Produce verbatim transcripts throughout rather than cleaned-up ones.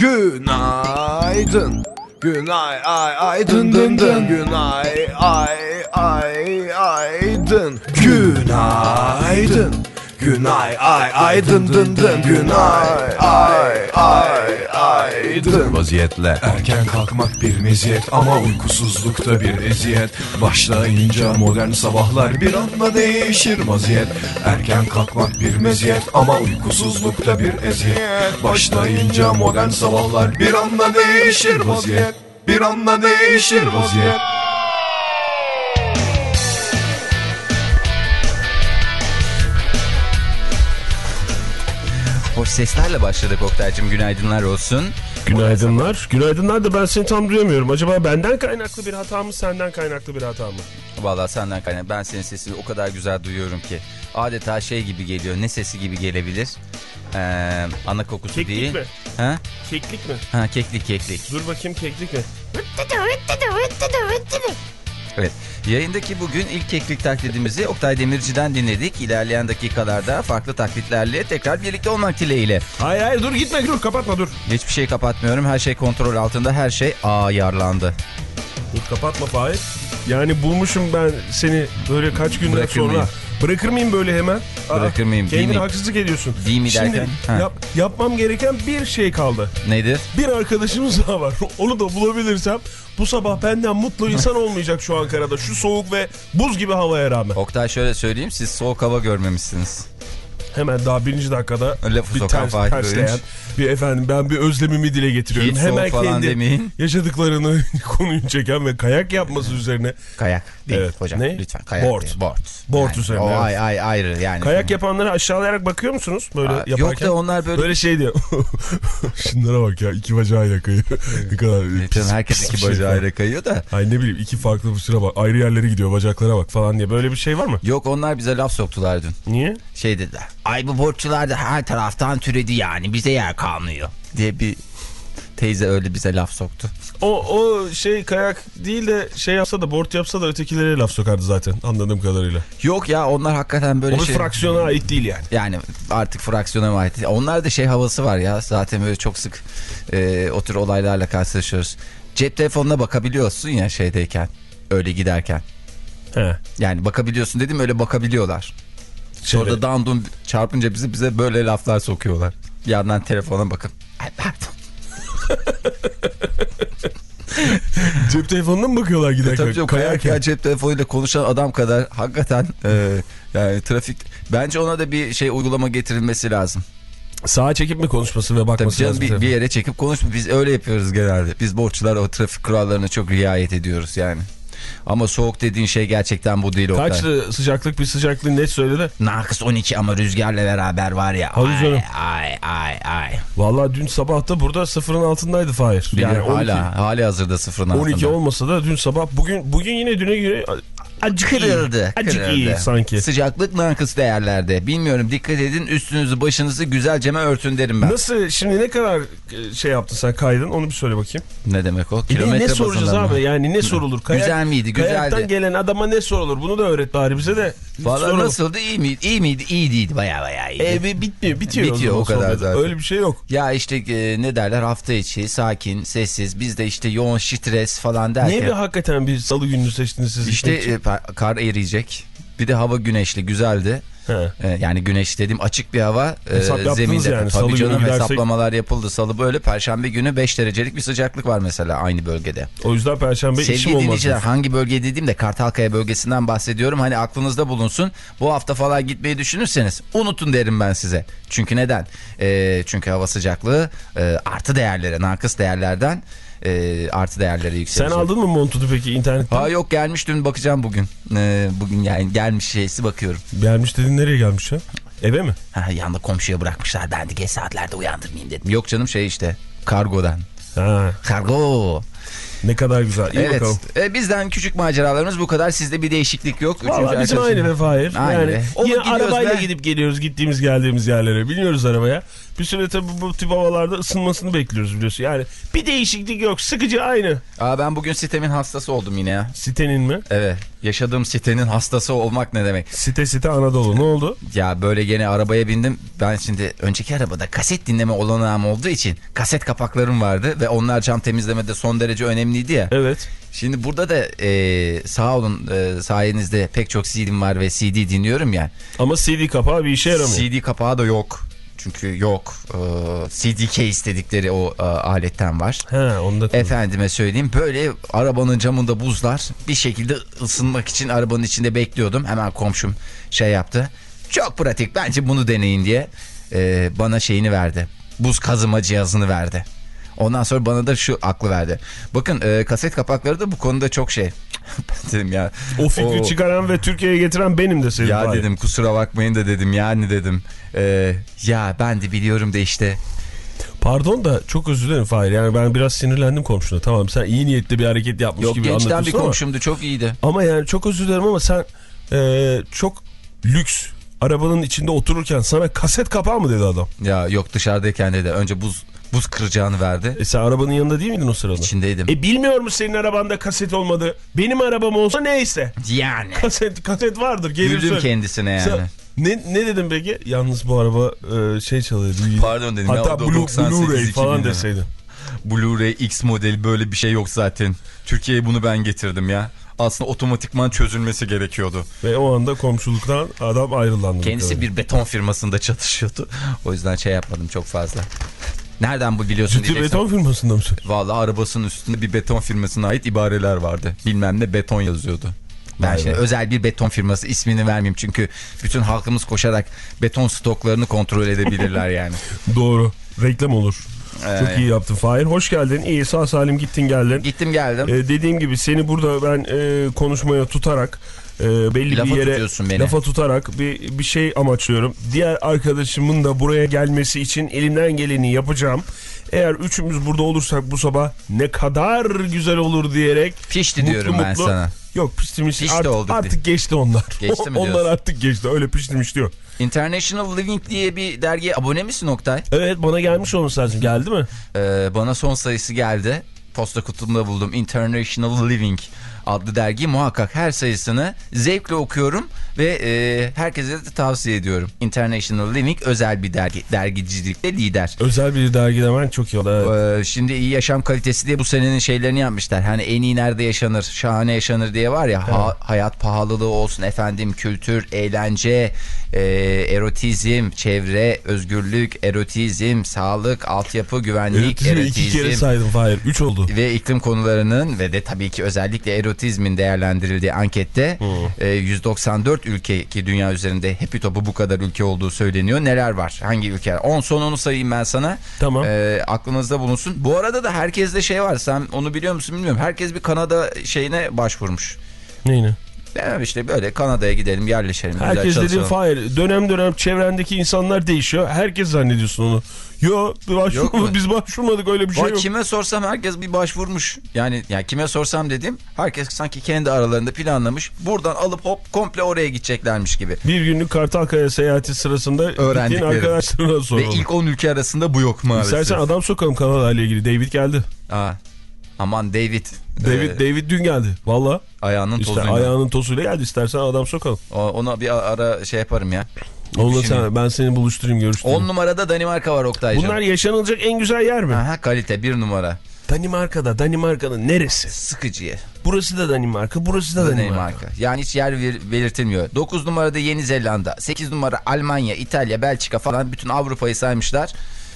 Günaydın. Günay ay ay dın dın dın. Günay ay ay ay dın. Günaydın. Günay ay ay dın dın dın. Günay ay ay ay dın. Vaziyetle erken kalkmak bir meziyet ama uykusuzlukta bir eziyet. Başlayınca modern sabahlar bir anda değişir vaziyet. Erken kalkmak bir meziyet ama uykusuzlukta bir eziyet. Başlayınca modern sabahlar bir anda değişir vaziyet. Bir anda değişir vaziyet. Hoş seslerle başladık Oktay'cığım, günaydınlar olsun. Günaydınlar. Günaydınlar da ben seni tam duyamıyorum. Acaba benden kaynaklı bir hata mı, senden kaynaklı bir hata mı? Vallahi senden kaynaklı. Ben senin sesini o kadar güzel duyuyorum ki. Adeta şey gibi geliyor. Ne sesi gibi gelebilir? Ee, ana kokusu keklik değil. Mi? Ha? Keklik mi? Ha, keklik keklik. Dur bakayım, keklik mi? Evet. Yayındaki bugün ilk keklik taklidimizi Oktay Demirci'den dinledik. İlerleyen dakikalarda farklı taklitlerle tekrar birlikte olmak dileğiyle. Hayır hayır dur gitme, dur kapatma dur. Hiçbir şey kapatmıyorum. Her şey kontrol altında. Her şey ayarlandı. Dur kapatma Fahir. Yani bulmuşum ben seni böyle kaç günden Bırakır sonra. mıyım? Bırakır mıyım böyle hemen? Bırakır mıyım? Kendine Değil mi? haksızlık ediyorsun. Değil mi Şimdi derken? yap, yapmam gereken bir şey kaldı. Nedir? Bir arkadaşımız daha var. Onu da bulabilirsem bu sabah benden mutlu insan olmayacak şu Ankara'da. Şu soğuk ve buz gibi havaya rağmen. Oktay şöyle söyleyeyim, siz soğuk hava görmemişsiniz. Hemen daha birinci dakikada Lafı bir sokan ters, Fahir tersleyen Öğünç. bir efendim ben bir özlemimi dile getiriyorum. Hiç Hemen soğuk falan kendi demeyin. yaşadıklarını konuyu çeken ve kayak yapması üzerine. Kayak değil Evet. hocam. Ne? Lütfen kayak Board. değil. Board. Board Yani, üzerine, o evet. ay ay ayrı yani. Kayak yapanlara aşağılayarak bakıyor musunuz böyle Aa, yaparken? yok da onlar böyle. Böyle şey diyor. Şunlara bak ya, iki bacağıyla kayıyor. Ne kadar Canım, herkes iki şey bacağıyla kayıyor da. Ay ne bileyim, iki farklı fıçıra bak. Ayrı yerlere gidiyor, bacaklara bak falan diye. Böyle bir şey var mı? Yok, onlar bize laf soktular dün. Niye? Şey dediler. Ay bu boardçular da her taraftan türedi yani, bize yer kalmıyor diye bir teyze öyle bize laf soktu. O, o şey kayak değil de şey yapsa da, board yapsa da ötekilere laf sokardı zaten anladığım kadarıyla. Yok ya, onlar hakikaten böyle o şey. O fraksiyona ait değil yani. Yani artık fraksiyona ait değil. Onlar da şey havası var ya, zaten böyle çok sık e, o tür olaylarla karşılaşıyoruz. Cep telefonuna bakabiliyorsun ya şeydeyken, öyle giderken. He. Yani bakabiliyorsun dedim, öyle bakabiliyorlar. Sonra da dandun çarpınca bizi bize böyle laflar sokuyorlar. Bir yandan telefona bakın. Ay pardon. Cep telefonuna mı bakıyorlar giderken? Tabii canım, kayarken cep telefonuyla konuşan adam kadar hakikaten e, yani trafik. Bence ona da bir şey uygulama getirilmesi lazım. Sağa çekip mi konuşması ve bakması Tabii lazım? canım, bir, bir yere çekip konuşma. Biz öyle yapıyoruz genelde. Biz borçlular o trafik kurallarına çok riayet ediyoruz yani. Ama soğuk dediğin şey gerçekten bu değil. Kaçtı sıcaklık, bir sıcaklığı net söyledi. Nakıs on iki ama rüzgarla beraber var ya. Hadi ay, canım. ay ay ay. Vallahi dün sabah da burada sıfırın altındaydı Fahir. Yani on iki, hala hali hazırda sıfırın altında. on iki olmasa da dün sabah, bugün bugün yine düne göre acık kırıldı. Acık kırıldı. iyi sanki. Sıcaklık nakıs değerlerde. Bilmiyorum, dikkat edin, üstünüzü başınızı güzelce örtün derim ben. Nasıl şimdi, ne kadar şey yaptın sen, kaydın onu bir söyle bakayım. Ne demek o? E Kilometre ne soracağız bazında abi mı? yani, ne sorulur? Kayak, güzel miydi? Güzeldi. Kayaktan gelen adama ne sorulur? Bunu da öğret bari bize de. Valla nasıldı? İyi miydi? İyi miydi? İyi değildi. Baya baya iyi. E, bitmiyor. Bitiyor, bitiyor o, o kadar zaten. Öyle bir şey yok. Ya işte e, ne derler, hafta içi sakin, sessiz. Biz de işte yoğun stres falan derken. Niye bir hakikaten bir salı gününü seçtiniz siz? İşte e, kar eriyecek. Bir de hava güneşli, güzeldi. E, yani güneş dediğim açık bir hava. Hesap e, yaptınız zeminde. yani. Tabii Salı canım, gidersek... hesaplamalar yapıldı. Salı böyle, Perşembe günü beş derecelik bir sıcaklık var mesela aynı bölgede. O yüzden Perşembe işim Sevgili olmaz. dinleyiciler, hangi bölge dediğimde Kartalkaya bölgesinden bahsediyorum. Hani aklınızda bulunsun. Bu hafta falan gitmeyi düşünürseniz unutun derim ben size. Çünkü neden? E, çünkü hava sıcaklığı e, artı değerlere, nakıs değerlerden e, artı değerlere yükselecek. Sen aldın mı montunu peki internetten? Ha yok, gelmiş dün, bakacağım bugün. E, bugün yani gelmiş şeysi, bakıyorum. Gelmiş dedin, nereye gelmiş ya? Eve mi? Ha, yanında komşuya bırakmışlar. Ben de geç saatlerde uyandırmayayım dedim. Yok canım, şey işte kargodan. Ha. Kargo. Ne kadar güzel. İyi evet. bakalım. E, bizden küçük maceralarımız bu kadar. Sizde bir değişiklik yok. Valla bizim aynı be Fahir. Aynı Yani be. yine Olup gidiyoruz arabayla be. gidip geliyoruz gittiğimiz geldiğimiz yerlere. Biniyoruz arabaya. Bir süre tabii bu tip havalarda ısınmasını bekliyoruz biliyorsun. Yani bir değişiklik yok. Sıkıcı aynı. Aa, ben bugün sitemin hastası oldum yine ya. Sitenin mi? Evet. Yaşadığım sitenin hastası olmak ne demek? Site site Anadolu. Ne oldu? Ya böyle gene arabaya bindim. Ben şimdi önceki arabada kaset dinleme olanağım olduğu için kaset kapaklarım vardı. Ve onlar cam temizlemede son derece önemliydi ya. Evet. Şimdi burada da e, sağ olun e, sayenizde pek çok C D'm var ve C D dinliyorum ya. Ama C D kapağı bir işe yaramıyor. C D kapağı da yok. Çünkü yok. Ee, C D case dedikleri o e, aletten var. He, onu da Efendime söyleyeyim, böyle arabanın camında buzlar, bir şekilde ısınmak için arabanın içinde bekliyordum. Hemen komşum şey yaptı. Çok pratik, bence bunu deneyin diye e, bana şeyini verdi. Buz kazıma cihazını verdi. Ondan sonra bana da şu aklı verdi. Bakın e, kaset kapakları da bu konuda çok şey. Ben dedim ya. O fikri o... çıkaran ve Türkiye'ye getiren benim de senin. Ya bari. dedim kusura bakmayın da dedim yani dedim. E, ya ben de biliyorum da işte. Pardon da çok özür dilerim Fahir. Yani ben biraz sinirlendim komşuna. Tamam sen iyi niyetli bir hareket yapmış Yok, gibi gençten anlatıyorsun bir ama. komşumdu, çok iyiydi. Ama yani çok özür dilerim ama sen e, çok lüks arabanın içinde otururken sana kaset kapağı mı dedi adam? Ya yok, dışarıdayken dedi. Önce buz buz kıracağını verdi. E sen arabanın yanında değil miydin o sırada? İçindeydim. E bilmiyor musun senin arabanda kaset olmadı? Benim arabam olsa neyse. Yani. Kaset kaset vardır. Güldüm kendisine yani. Sen, ne, ne dedim peki? Yalnız bu araba e, şey çalıyor. Pardon dedim. Hatta ya, Blu, Blu-ray falan deseydin. Blu-ray X modeli böyle bir şey yok zaten. Türkiye'ye bunu ben getirdim ya. Aslında otomatikman çözülmesi gerekiyordu. Ve o anda komşuluktan adam ayrılandı. Kendisi bir beton firmasında çalışıyordu. O yüzden şey yapmadım çok fazla. Nereden bu biliyorsun Ciddi diyeceksin. beton firmasında mı? Vallahi arabasının üstünde bir beton firmasına ait ibareler vardı. Bilmem ne beton yazıyordu. Ben şimdi özel bir beton firması, ismini vermeyeyim çünkü bütün halkımız koşarak beton stoklarını kontrol edebilirler yani. Doğru. Reklam olur. Ee, Çok iyi yaptın Fahir. Hoş geldin. İyi, sağ salim gittin geldin. Gittim geldim. Ee, dediğim gibi seni burada ben e, konuşmaya tutarak e, belli Lafa bir yere tutuyorsun beni. lafa tutarak bir, bir şey amaçlıyorum. Diğer arkadaşımın da buraya gelmesi için elimden geleni yapacağım. Eğer üçümüz burada olursak bu sabah ne kadar güzel olur diyerek. Pişti mutlu diyorum ben mutlu, sana. Yok piştimiş. Pişti Art, olduk artık geçti onlar. Geçti mi onlar diyorsun? artık geçti. Öyle piştimiş diyor. International Living diye bir dergiye abone misin Oktay? Evet, bana gelmiş olması lazım. Geldi mi? Ee, bana son sayısı geldi. Posta kutumda buldum. International Living adlı dergi, muhakkak her sayısını zevkle okuyorum ve e, herkese de tavsiye ediyorum. International Living özel bir dergi, dergicilikte lider. Özel bir dergi demen çok iyi oldu. Evet. Ee, şimdi iyi yaşam kalitesi diye bu senenin şeylerini yapmışlar. Hani en iyi nerede yaşanır, şahane yaşanır diye var ya. Evet. Ha, hayat pahalılığı olsun efendim, kültür, eğlence, e, erotizm, çevre, özgürlük, erotizm, sağlık, altyapı, güvenlik, Erotizmi erotizm. iki kere saydım Fahir. Üç oldu. Ve iklim konularının ve de tabii ki özellikle erotizmin değerlendirildiği ankette e, yüz doksan dört ülke, ki dünya üzerinde hepi topu bu kadar ülke olduğu söyleniyor. Neler var? Hangi ülkeler? on son onu sayayım ben sana. Tamam. E, aklınızda bulunsun. Bu arada da herkeste şey var. Sen onu biliyor musun bilmiyorum. Herkes bir Kanada şeyine başvurmuş. Neyine? Demem işte böyle Kanada'ya gidelim, yerleşelim. Herkes dediğin Fahir. Dönem dönem çevrendeki insanlar değişiyor. Herkes zannediyorsun onu. Yo, başvurmadık, biz başvurmadık, öyle bir şey Bak, yok. kime sorsam herkes bir başvurmuş. Yani, yani kime sorsam dedim, herkes sanki kendi aralarında planlamış. Buradan alıp hop komple oraya gideceklermiş gibi. Bir günlük Kartalkaya seyahati sırasında gittiğin arkadaşlarına soralım. Ve ilk on ülke arasında bu yok maalesef. İstersen adam sokalım Kanada ile ilgili. David geldi. Aa, aman David. David Ee, David dün geldi. Valla. Ayağının İşte tozuyla. ayağının tozuyla geldi. İstersen adam sokalım. O, ona bir ara şey yaparım ya. Onunla sen, ben seni buluşturayım, görüştüreyim. on numarada Danimarka var Oktay'cığım. Bunlar yaşanılacak en güzel yer mi? Aha, kalite bir numara. Danimarka'da. Danimarka'nın neresi? Sıkıcı yer. Burası da Danimarka, burası da Danimarka. Danimarka. Yani hiç yer belirtilmiyor. dokuz numarada Yeni Zelanda, sekiz numara Almanya, İtalya, Belçika falan, bütün Avrupa'yı saymışlar.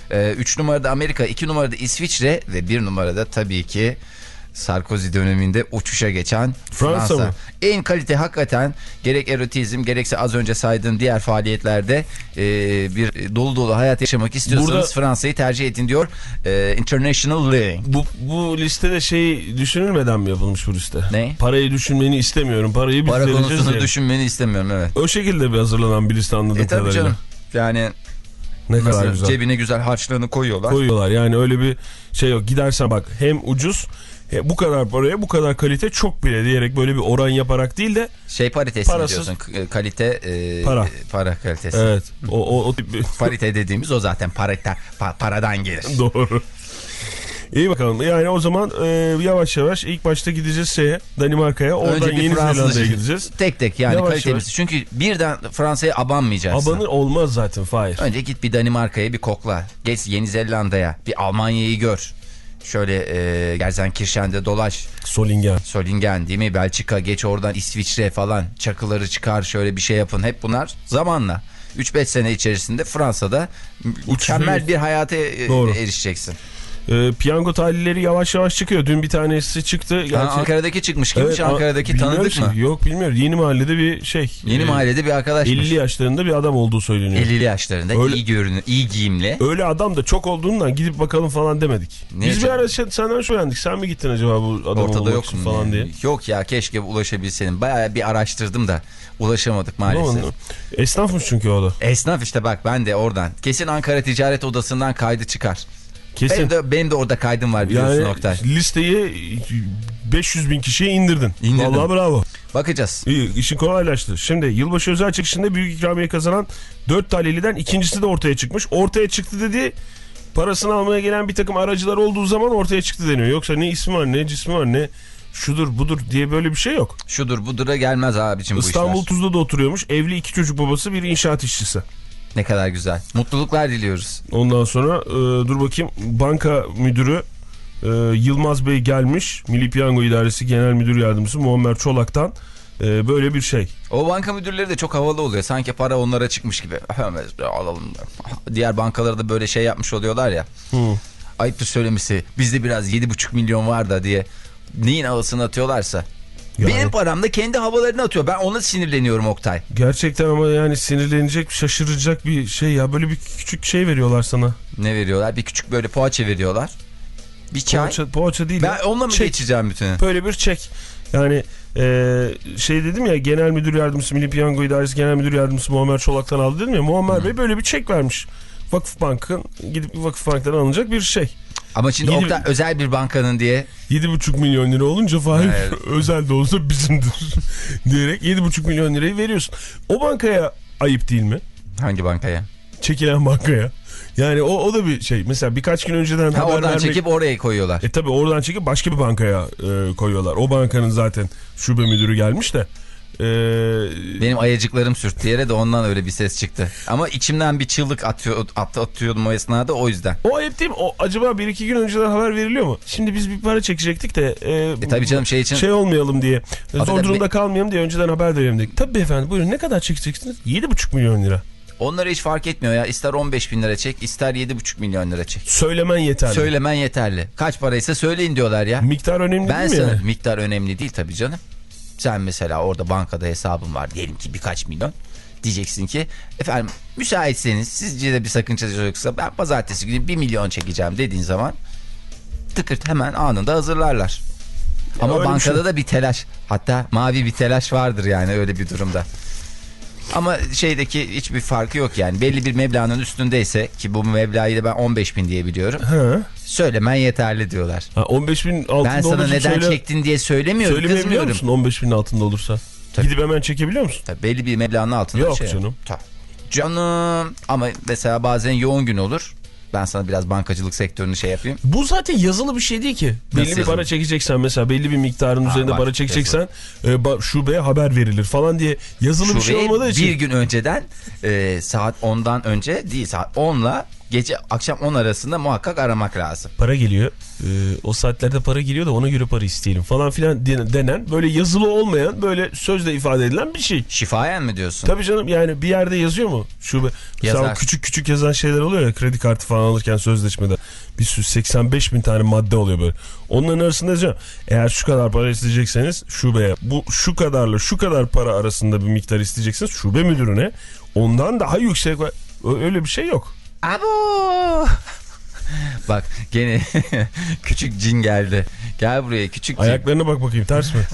üç numarada Amerika, iki numarada İsviçre ve bir numarada tabii ki Sarkozy döneminde uçuşa geçen Fransa. Fransa mı? En kalite hakikaten, gerek erotizm gerekse az önce saydığım diğer faaliyetlerde e, bir dolu dolu hayat yaşamak istiyorsanız Burada, Fransa'yı tercih edin diyor e, International Living. Bu, bu listede şey düşünülmeden mi yapılmış bu liste? Ne? Parayı düşünmeni istemiyorum. Parayı biz Para vereceğiz konusunu diye. düşünmeni istemiyorum, evet. O şekilde bir hazırlanan bir liste anladığım e, tabii kadarıyla. canım. Yani ne kadar mesela güzel. Cebine güzel harçlığını koyuyorlar. Koyuyorlar yani, öyle bir şey yok. Gidersen bak, hem ucuz e, bu kadar paraya bu kadar kalite çok bile diyerek böyle bir oran yaparak değil de şey paritesi parasız, diyorsun K- kalite e, para. para kalitesi. Evet. O, o, o tip bir... Parite dediğimiz o zaten parite, pa, paradan gelir. Doğru. İyi bakalım. Yani o zaman e, yavaş yavaş ilk başta gideceğiz şeye, Danimarka'ya. Oradan Yeni Zelanda'ya gideceğiz. Tek tek yani yavaş kalitemiz. Yavaş. Çünkü birden Fransa'ya abanmayacaksın. Abanır olmaz zaten Fahir. Önce git bir Danimarka'ya bir kokla. Geç Yeni Zelanda'ya. Bir Almanya'yı gör. Şöyle e, Gelsenkirchen'de dolaş. Solingen. Solingen değil mi? Belçika, geç oradan İsviçre falan. Çakıları çıkar, şöyle bir şey yapın. Hep bunlar zamanla. üç beş sene içerisinde Fransa'da mükemmel bir hayata e, erişeceksin. E, piyango talihleri yavaş yavaş çıkıyor. Dün bir tanesi çıktı. Gerçi... Ha, Ankara'daki çıkmış kimmiş? Evet, Ankara'daki tanıdık mı? Yok bilmiyorum. Yeni mahallede bir şey. Yeni e, mahallede bir arkadaşmış. elli yaşlarında bir adam olduğu söyleniyor. elli yaşlarında öyle, iyi görünüyor, iyi giyimli. Öyle adam da çok olduğundan gidip bakalım falan demedik. Ne Biz canım? Bir ara senden şu öğrendik. Sen mi gittin acaba bu adam ortada yok falan diye? Yok ya, keşke ulaşabilseydim. Bayağı bir araştırdım da ulaşamadık maalesef. Tamam. Esnafmış çünkü o da. Esnaf işte, bak ben de oradan. Kesin Ankara Ticaret Odası'ndan kaydı çıkar. Kesin. Benim de, benim de orada kaydım var biliyorsun yani, Oktay. Listeyi beş yüz bin kişiye indirdin. İndirdim. Vallahi bravo. Bakacağız. İyi, işin kolaylaştı. Şimdi yılbaşı özel çıkışında büyük ikramiye kazanan dört talehliden ikincisi de ortaya çıkmış. Ortaya çıktı dediği parasını almaya gelen bir takım aracılar olduğu zaman ortaya çıktı deniyor. Yoksa ne ismi var, ne cismi var, ne şudur budur diye böyle bir şey yok. Şudur budura gelmez abicim bu işler. İstanbul Tuzla'da da oturuyormuş. Evli, iki çocuk babası, bir inşaat işçisi. Ne kadar güzel. Mutluluklar diliyoruz. Ondan sonra e, dur bakayım, banka müdürü e, Yılmaz Bey gelmiş. Milli Piyango İdaresi Genel Müdür Yardımcısı Muammer Çolak'tan e, böyle bir şey. O banka müdürleri de çok havalı oluyor. Sanki para onlara çıkmış gibi. Alalım. Diğer bankalara da böyle şey yapmış oluyorlar ya. Hı. Ayıptır söylemesi. Bizde biraz yedi buçuk milyon var da diye neyin havasını atıyorlarsa. Yani. Benim param da kendi havalarını atıyor. Ben ona sinirleniyorum Oktay. Gerçekten ama yani sinirlenecek, şaşıracak bir şey ya. Böyle bir küçük şey veriyorlar sana. Ne veriyorlar? Bir küçük böyle poğaça veriyorlar. Bir çay. Poğaça, poğaça değil. Ben onunla mı çek. Geçeceğim bütün? Böyle bir çek. Yani e, şey dedim ya, Genel Müdür Yardımcısı Milli Piyango İdaresi Genel Müdür Yardımcısı Muammer Çolak'tan aldı dedim ya. Muammer Bey böyle bir çek vermiş. Vakıfbank'ın gidip Vakıfbank'tan alınacak bir şey. Ama şimdi yedi, Oktay özel bir bankanın diye yedi buçuk milyon lira olunca Fahir evet. Özel de olsa bizimdir diyerek yedi buçuk milyon lirayı veriyorsun. O bankaya ayıp değil mi? Hangi bankaya? Çekilen bankaya. Yani o, o da bir şey. Mesela birkaç gün önceden ha, haber oradan vermek... çekip oraya koyuyorlar. E tabi oradan çekip başka bir bankaya e, koyuyorlar. O bankanın zaten şube müdürü gelmiş de. Ee, Benim ayacıklarım sürttü yere de ondan öyle bir ses çıktı. Ama içimden bir çığlık atıyor, at, atıyordum o esnada, o yüzden. O ayıp değil mi? O, acaba bir iki gün önceden haber veriliyor mu? Şimdi biz bir para çekecektik de e, e, tabii canım şey için. Şey olmayalım diye. Zor durumda kalmayalım diye önceden haber verelim dedik. Tabii beyefendi, buyurun, ne kadar çekeceksiniz? yedi buçuk milyon lira. Onlara hiç fark etmiyor ya. İster on beş bin lira çek, ister yedi buçuk milyon lira çek. Söylemen yeterli. Söylemen yeterli. Kaç paraysa söyleyin diyorlar ya. Miktar önemli ben değil mi? Sana, yani? Miktar önemli değil tabii canım. Sen mesela orada bankada hesabın var diyelim ki birkaç milyon. Diyeceksin ki efendim müsaitseniz, sizce de bir sakınca yoksa ben pazartesi günü bir milyon çekeceğim dediğin zaman tıkırt hemen anında hazırlarlar. Ama ya bankada şey. da bir telaş, hatta mavi bir telaş vardır yani öyle bir durumda. Ama şeydeki hiçbir farkı yok yani. Belli bir meblağın üstündeyse, ki bu meblağı da ben on beş bin diye biliyorum. He. Söylemen yeterli diyorlar. Ha, on beş bin altında ben sana neden söyle... çektin diye söylemiyorum, söylemeyebiliyor kızmıyorum. Musun on beş binin altında olursa? Tabii. Gidip hemen çekebiliyor musun? Tabii, belli bir meblağın altında. Yok şey canım. Tabii. Canım ama mesela bazen yoğun gün olur. Ben sana biraz bankacılık sektörünü şey yapayım. Bu zaten yazılı bir şey değil ki. Nasıl belli bir yazılı? Para çekeceksen, mesela belli bir miktarın ha, üzerinde var, para çekeceksen e, şubeye haber verilir falan diye yazılı şubeye bir şey olmadığı için. Bir gün önceden e, saat ondan önce değil, saat onla gece akşam on arasında muhakkak aramak lazım. Para geliyor. Ee, o saatlerde para geliyor da ona göre para isteyelim falan filan denen, böyle yazılı olmayan, böyle sözle ifade edilen bir şey. Şifayen mi diyorsun? Tabii canım, yani bir yerde yazıyor mu? Şube. Mesela küçük küçük yazan şeyler oluyor ya, kredi kartı falan alırken sözleşmede. Bir sürü seksen beş bin tane madde oluyor böyle. Onların arasında yazıyor. Eğer şu kadar para isteyecekseniz şubeye, bu şu kadarla şu kadar para arasında bir miktar isteyeceksiniz şube müdürüne, ondan daha yüksek, öyle bir şey yok. Abo. Bak gene küçük cin geldi. Gel buraya küçük cin. Ayaklarına bak bakayım, ters mi?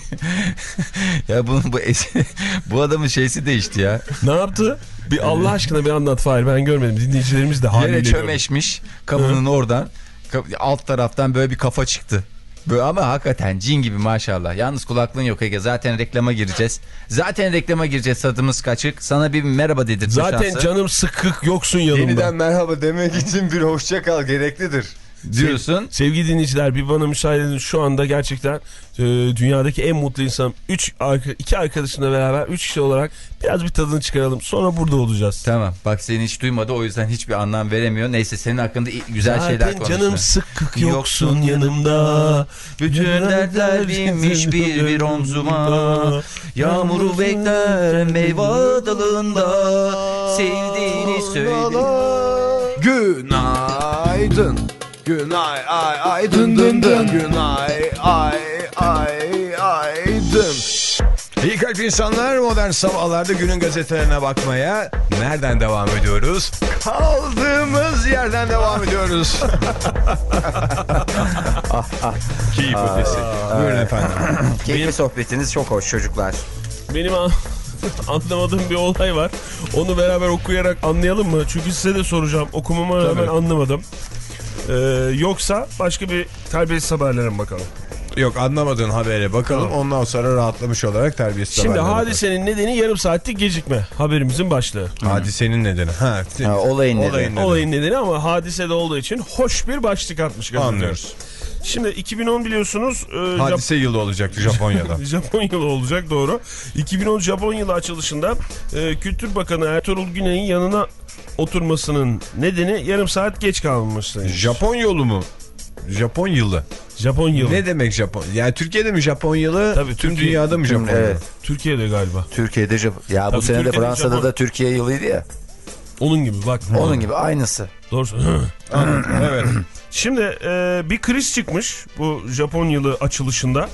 Ya bunun bu bu adamın şeysi değişti ya. Ne yaptı? Bir Allah aşkına bir anlat Fahir, ben görmedim. Dinleyicilerimiz de haliyle yere çömeşmiş kapının oradan alt taraftan böyle bir kafa çıktı. Bu ama hakikaten cin gibi maşallah. Yalnız kulaklığın yok Ege. Zaten reklama gireceğiz. Zaten reklama gireceğiz, tadımız kaçık. Sana bir merhaba dedirtme Zaten şansı. canım sıkık, yoksun yanımda. Yeniden merhaba demek için bir hoşça kal gereklidir diyorsun. Sevgili dinleyiciler, bir bana müsaade edin. Şu anda gerçekten e, dünyadaki en mutlu insanım. Üç, arka, iki arkadaşımla beraber üç kişi olarak biraz bir tadını çıkaralım. Sonra burada olacağız. Tamam, bak seni hiç duymadı, o yüzden hiçbir anlam veremiyor. Neyse, senin hakkında güzel Zaten şeyler konuşuyor. canım sıkık, yoksun yanımda. Bütün dertler binmiş bir bir omzuma. Yağmuru bekler meyve dalında. Sevdiğini söyle. Günaydın. Günay ay ay dın dın dın. Günay ay ay ay dın. İyi kalp insanlar, modern sabahlarda günün gazetelerine bakmaya nereden devam ediyoruz? Kaldığımız yerden devam ediyoruz. Keyif ötesi. Buyurun efendim. Keyifli sohbetiniz çok hoş çocuklar. Benim an anlamadığım bir olay var. Onu beraber okuyarak anlayalım mı? Çünkü size de soracağım. Okumama rağmen anlamadım. Ee, yoksa başka bir terbiyesiz haberlere mi bakalım? Yok, anlamadığın habere bakalım. Tamam. Ondan sonra rahatlamış olarak terbiyesiz Şimdi haberlere hadisenin bakalım. Nedeni yarım saatlik gecikme. Haberimizin başlığı. Hadisenin nedeni. Ha, ha, olayın, olayın nedeni. nedeni. Olayın nedeni ama hadisede olduğu için hoş bir başlık atmış gazeteci. Anlıyoruz. Şimdi iki bin on biliyorsunuz. E, Hadise Jap- yılı olacaktı Japonya'da. Japon yılı olacak, doğru. iki bin on Japon yılı açılışında e, Kültür Bakanı Ertuğrul Güney'in yanına oturmasının nedeni yarım saat geç kalmıştı. Japon yolu mu? Japon yılı. Japon yılı. Ne demek Japon? Yani Türkiye'de mi Japon yılı? Tabii, tüm Türkiye, dünyada mı Japon yılı? Evet. Türkiye'de galiba. Türkiye'de Japon. Ya Tabii bu sene de Fransa'da Japon. da Türkiye yılıydı ya. Onun gibi bak. Onun gibi aynısı. Doğru. Evet. Şimdi e, bir kriz çıkmış bu Japon yılı açılışında.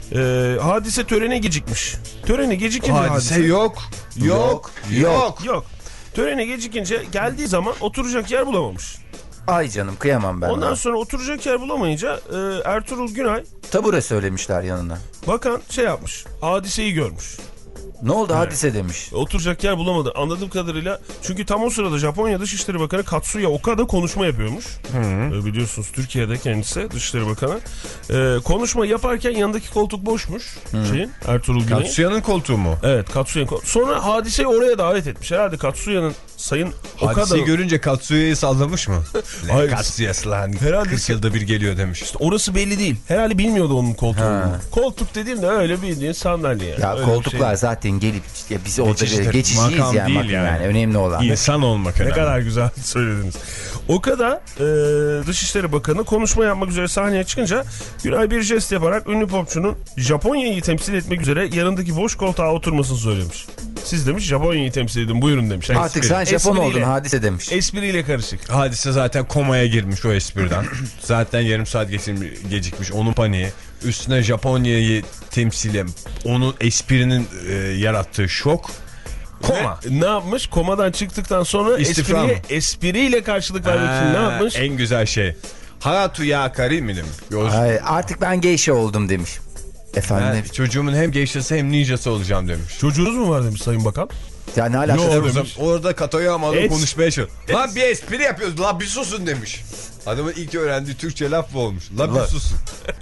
E, hadise törene gecikmiş. Törene gecikince hadise, hadise yok. Yok. Yok. Yok. Törene gecikince geldiği zaman oturacak yer bulamamış. Ay canım, kıyamam ben. Ondan ona. sonra oturacak yer bulamayınca e, Ertuğrul Günay, tabure söylemişler yanına. bakan şey yapmış. Hadiseyi görmüş. Ne oldu, evet. hadise demiş. Oturacak yer bulamadı. Anladığım kadarıyla, çünkü tam o sırada Japonya Dışişleri Bakanı Katsuya Okada konuşma yapıyormuş. Ee, biliyorsunuz Türkiye'de kendisi Dışişleri Bakanı. Ee, konuşma yaparken yanındaki koltuk boşmuş. Hı. Şeyin, Ertuğrul Güney'in. Katsuya'nın koltuğu mu? Evet, Katsuya'nın koltuğu. Sonra hadiseyi oraya davet etmiş. Herhalde Katsuya'nın Sayın Okada... Hadiseyi görünce Katsuya'yı sallamış mı? Hayır. Katsuya'sı lan. Herhalde kırk yılda bir geliyor demiş. İşte orası belli değil. Herhalde bilmiyordu onun koltuğunu. Koltuk dediğim de öyle bildiğin sandalye. Yani. Ya öyle koltuklar şey. zaten gelip ya biz orada Geçicidir. geçiciyiz Makam yani, değil makam yani. yani. Önemli olan. İnsan olmak Ne önemli. kadar güzel söylediniz. O kadar e, Dışişleri Bakanı konuşma yapmak üzere sahneye çıkınca Günay bir jest yaparak ünlü popçunun Japonya'yı temsil etmek üzere yanındaki boş koltuğa oturmasını söylemiş. Siz demiş Japonya'yı temsil edin, buyurun demiş. Artık sen Japon oldun, hadise demiş. Espriyle karışık. Hadise zaten komaya girmiş o espriden. Zaten yarım saat gecikmiş, onun paniği. Üstüne Japonya'yı temsilen onun esprinin e, yarattığı şok. Koma. Ve ne yapmış? Komadan çıktıktan sonra İstifra espriye, espriyle karşılık vermek için ne yapmış? En güzel şey. Hayatu ya kari mi demiş. Ay, artık ben geisha oldum demiş. Efendim. Ben çocuğumun hem geishası hem ninjası olacağım demiş. Çocuğunuz mu var demiş Sayın Bakan? Ya ne alakası Yo, var? orada, orada Katoya Amalı Et. konuşmaya çalışıyor. Lan bir espri yapıyoruz. Lan bir susun demiş. Adamın ilk öğrendiği Türkçe laf bu olmuş. Lan bir susun.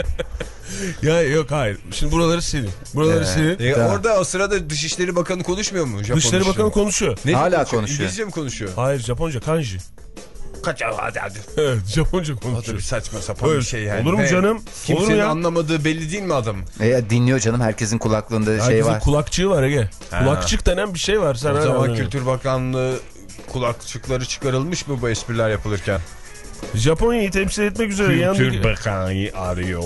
Ya yok, hayır. Şimdi buraları silin. Buraları Ee, silin. E, orada o sırada Dışişleri Bakanı konuşmuyor mu? Japon Dışişleri Bakanı konuşuyor. Ne Hala konuşuyor? konuşuyor. İngilizce mi konuşuyor? Hayır, Japonca, kanji. Kaç hadi hadi. Evet, Japonca O da konuşuyor. bir saçma sapan Evet. bir şey yani. Olur mu Ve canım? Olur Kimsenin mu ya? anlamadığı belli değil mi adam? E, dinliyor canım, herkesin kulaklığında Herkesin şey var. kulakçığı var Ege. Ha. Kulakçık denen bir şey var. Sen O zaman anladın. Kültür Bakanlığı kulakçıkları çıkarılmış mı bu espriler yapılırken? Japonya'yı temsil etmek üzere yanındaki... Bakanı arıyor.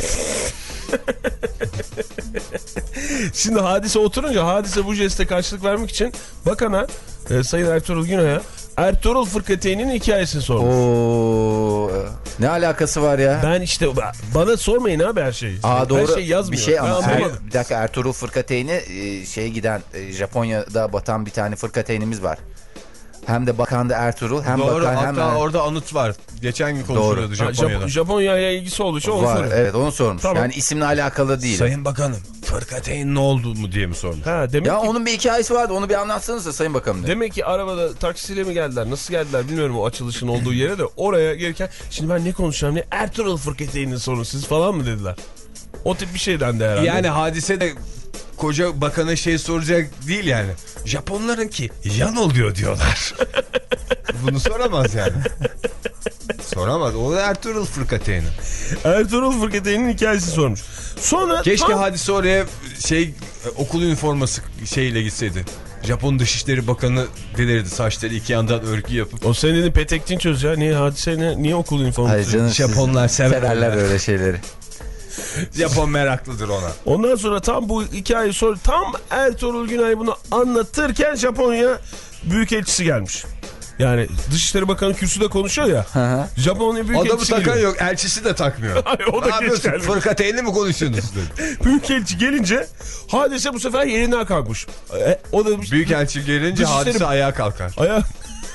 Şimdi hadise oturunca hadise bu jeste karşılık vermek için bakana e, Sayın Ertuğrul Günay'a Ertuğrul Fırkateyn'in hikayesini sormuş. Oo, ne alakası var ya? Ben işte bana sormayın abi her şeyi. Aa, doğru. Her şey yazmıyor. Bir şey ama Ben er, anlamadım. bir dakika, Ertuğrul Fırkateyn'i e, şeye giden e, Japonya'da batan bir tane fırkateynimiz var. hem de bakandı Ertuğrul hem Doğru, bakan hatta hem er... orada anıt var. Geçen gün konuşuluyordu Ha, Japonya'da. Jap- Japonya ile ilgisi olduğu için onu var. soruyor. Evet onu sormuş. Tamam. Yani isimle alakalı değil. Sayın Bakanım, fırkateyn ne oldu mu diye mi sormuş? Ha, demek Ya ki, onun bir hikayesi vardı. Onu bir anlatsanıza Sayın Bakanım. demek ki arabada taksiyle mi geldiler? Nasıl geldiler bilmiyorum o açılışın olduğu yere de oraya gelirken şimdi ben ne konuşacağım ne Ertuğrul fırkateynini sorun siz falan mı dediler? O tip bir şeyden de herhalde. Yani Hadise de koca bakana şey soracak değil yani. Japonların ki yan oluyor diyorlar. Bunu soramaz yani. Soramaz. O da Ertuğrul fırkateyni. Ertuğrul fırkateyninin hikayesi sormuş. Sonra Keşke tam... Hadise oraya şey okul üniforması şeyle gitseydi. Japon Dışişleri Bakanı delirdi. Saçları iki yandan örgü yapıp. O senin dediğin petektin çöz ya. Niye Hadise ne? Niye okul üniforması? Hayır canım, Japonlar severler. severler öyle şeyleri. Japon meraklıdır ona. Ondan sonra tam bu hikayeyi sor. Tam Ertuğrul Günay bunu anlatırken Japonya Büyükelçisi gelmiş. Yani Dışişleri Bakanı kürsüde konuşuyor ya. hı. Japonya Büyükelçisi Adamı takan geliyor. yok. Elçisi de takmıyor. Hayır, o da Ne geç yapıyorsun? gelmiş. Fırkateynle mi konuşuyorsunuz dedi. Büyükelçi gelince Hadise bu sefer yerinden kalkmış. E, o da demiş. Büyükelçi gelince Dışişleri- Hadise ayağa kalkar. Aya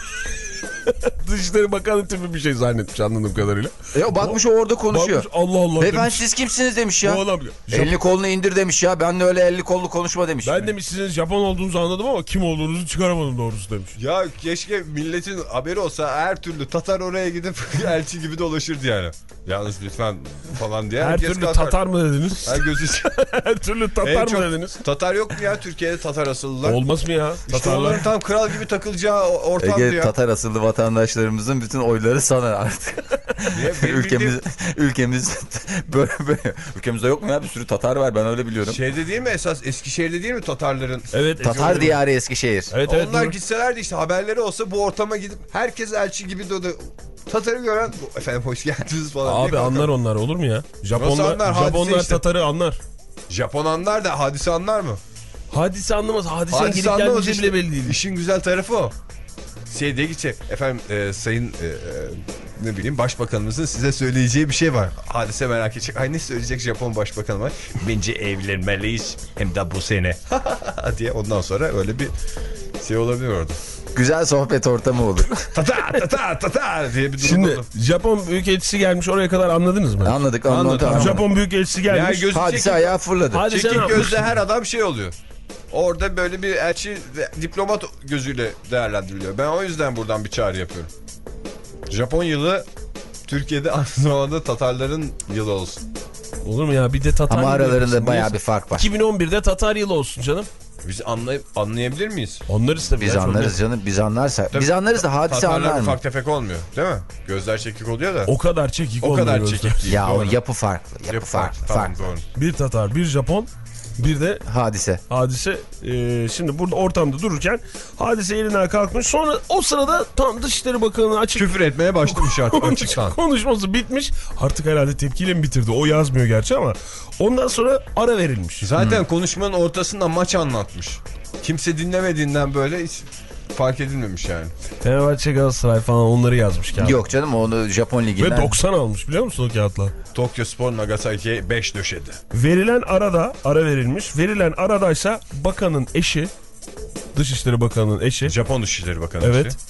Dışişleri Bakanı tipi bir şey zannetmiş anladığım kadarıyla. E o bakmış o orada konuşuyor. Bakmış, Allah Allah Beyefendi demiş. siz kimsiniz demiş ya. Bu adam- Elini kolunu indir demiş ya. Ben de öyle elli kollu konuşma demiş. Ben demiş sizin Japon olduğunuzu anladım ama kim olduğunuzu çıkaramadım doğrusu demiş. Ya keşke milletin haberi olsa her türlü Tatar oraya gidip elçi gibi dolaşırdı yani. Yalnız lütfen falan diye. Her herkes türlü kalkar. Tatar mı dediniz? Her gözü Her türlü En Tatar çok mı dediniz? Tatar yok mu ya Türkiye'de Tatar asıllılar? Olmaz mı ya? İşte Tatarlar. onların tam kral gibi takılacağı ortamdı Ege ya. Tatar asıllı vatandaşlarımızın bütün oyları sana artık. Niye? Benim ülkemiz bildiğim- ülkemiz böyle, böyle ülkemizde yok mu ya bir sürü Tatar var ben öyle biliyorum. Şeyde değil mi esas Eskişehir'de değil mi Tatarların? Evet. Tatar evet. diyarı Eskişehir. Evet evet. Onlar doğru. gitselerdi işte haberleri olsa bu ortama gidip herkes elçi gibi dolu. Tatar'ı gören efendim hoş geldiniz falan diye Abi kalkar. anlar onlar olur mu ya? Japonlar, anlar? Hadise Japonlar işte. Tatar'ı anlar. Japon anlar da Hadise anlar mı? Hadise anlamaz. Hadisenin Hadise gelip anlamaz gelmeyeceği işte. bile belli değil. İşin güzel tarafı o. Şey diye gidecek. Efendim e, sayın e, e, ne bileyim başbakanımızın size söyleyeceği bir şey var. Hadise merak edecek. Ay ne söyleyecek Japon başbakanı var. Bence evlenmeliyiz. Hem de bu sene. diye ondan sonra öyle bir şey olabilir orada. Güzel sohbet ortamı olur. Tata tata tata diye bir durum Şimdi oldu. Japon Büyükelçisi gelmiş oraya kadar anladınız mı? Anladık anladık. Anladım. Tamam. Japon Büyükelçisi Yani gelmiş. gözü Hadise çekik, ayağı fırladı. Hadise ne çekik yapmış? gözle her adam şey oluyor. Orada böyle bir elçi diplomat gözüyle değerlendiriliyor. Ben o yüzden buradan bir çağrı yapıyorum. Japon yılı Türkiye'de aynı zamanda Tatarların yılı olsun. Olur mu ya? Bir de Tatar Ama yılı aralarında olsun. bayağı Neyse. bir fark var. iki bin on birde Tatar yılı olsun canım. Biz anlayıp anlayabilir miyiz? Onlarız tabii. Biz ya, anlarız çok- canım biz anlarsa. Tabii. Biz anlarız da hadise Tatarlar anlar mı? ufak tefek olmuyor değil mi? Gözler çekik oluyor da. O kadar çekik O olmuyor kadar gözler. çekik değil. Ya o Doğru. yapı farklı. Yapı, Yapı farklı. Tamam, farklı. doğru. Bir Tatar, bir Japon, bir de Hadise. Hadise. Ee, şimdi burada ortamda dururken Hadise yerinden kalkmış. Sonra o sırada tam Dışişleri Bakanı'nın açık Küfür etmeye başlamış artık açıktan. konuşması bitmiş. Artık herhalde tepkiyle mi bitirdi? O yazmıyor gerçi ama. Ondan sonra ara verilmiş. Zaten konuşmanın ortasında maç anlatmış. Kimse dinlemediğinden böyle hiç fark edilmemiş yani. Fenerbahçe, Galatasaray falan onları yazmış kağıt. Yok canım onu Japon Ve liginden. doksan almış biliyor musun o kağıtla? Tokyo Spor Nagasaki'ye beş döşedi. Verilen arada, ara verilmiş. Verilen aradaysa bakanın eşi, Dışişleri Bakanı'nın eşi. Japon Dışişleri Bakanı Evet. işte.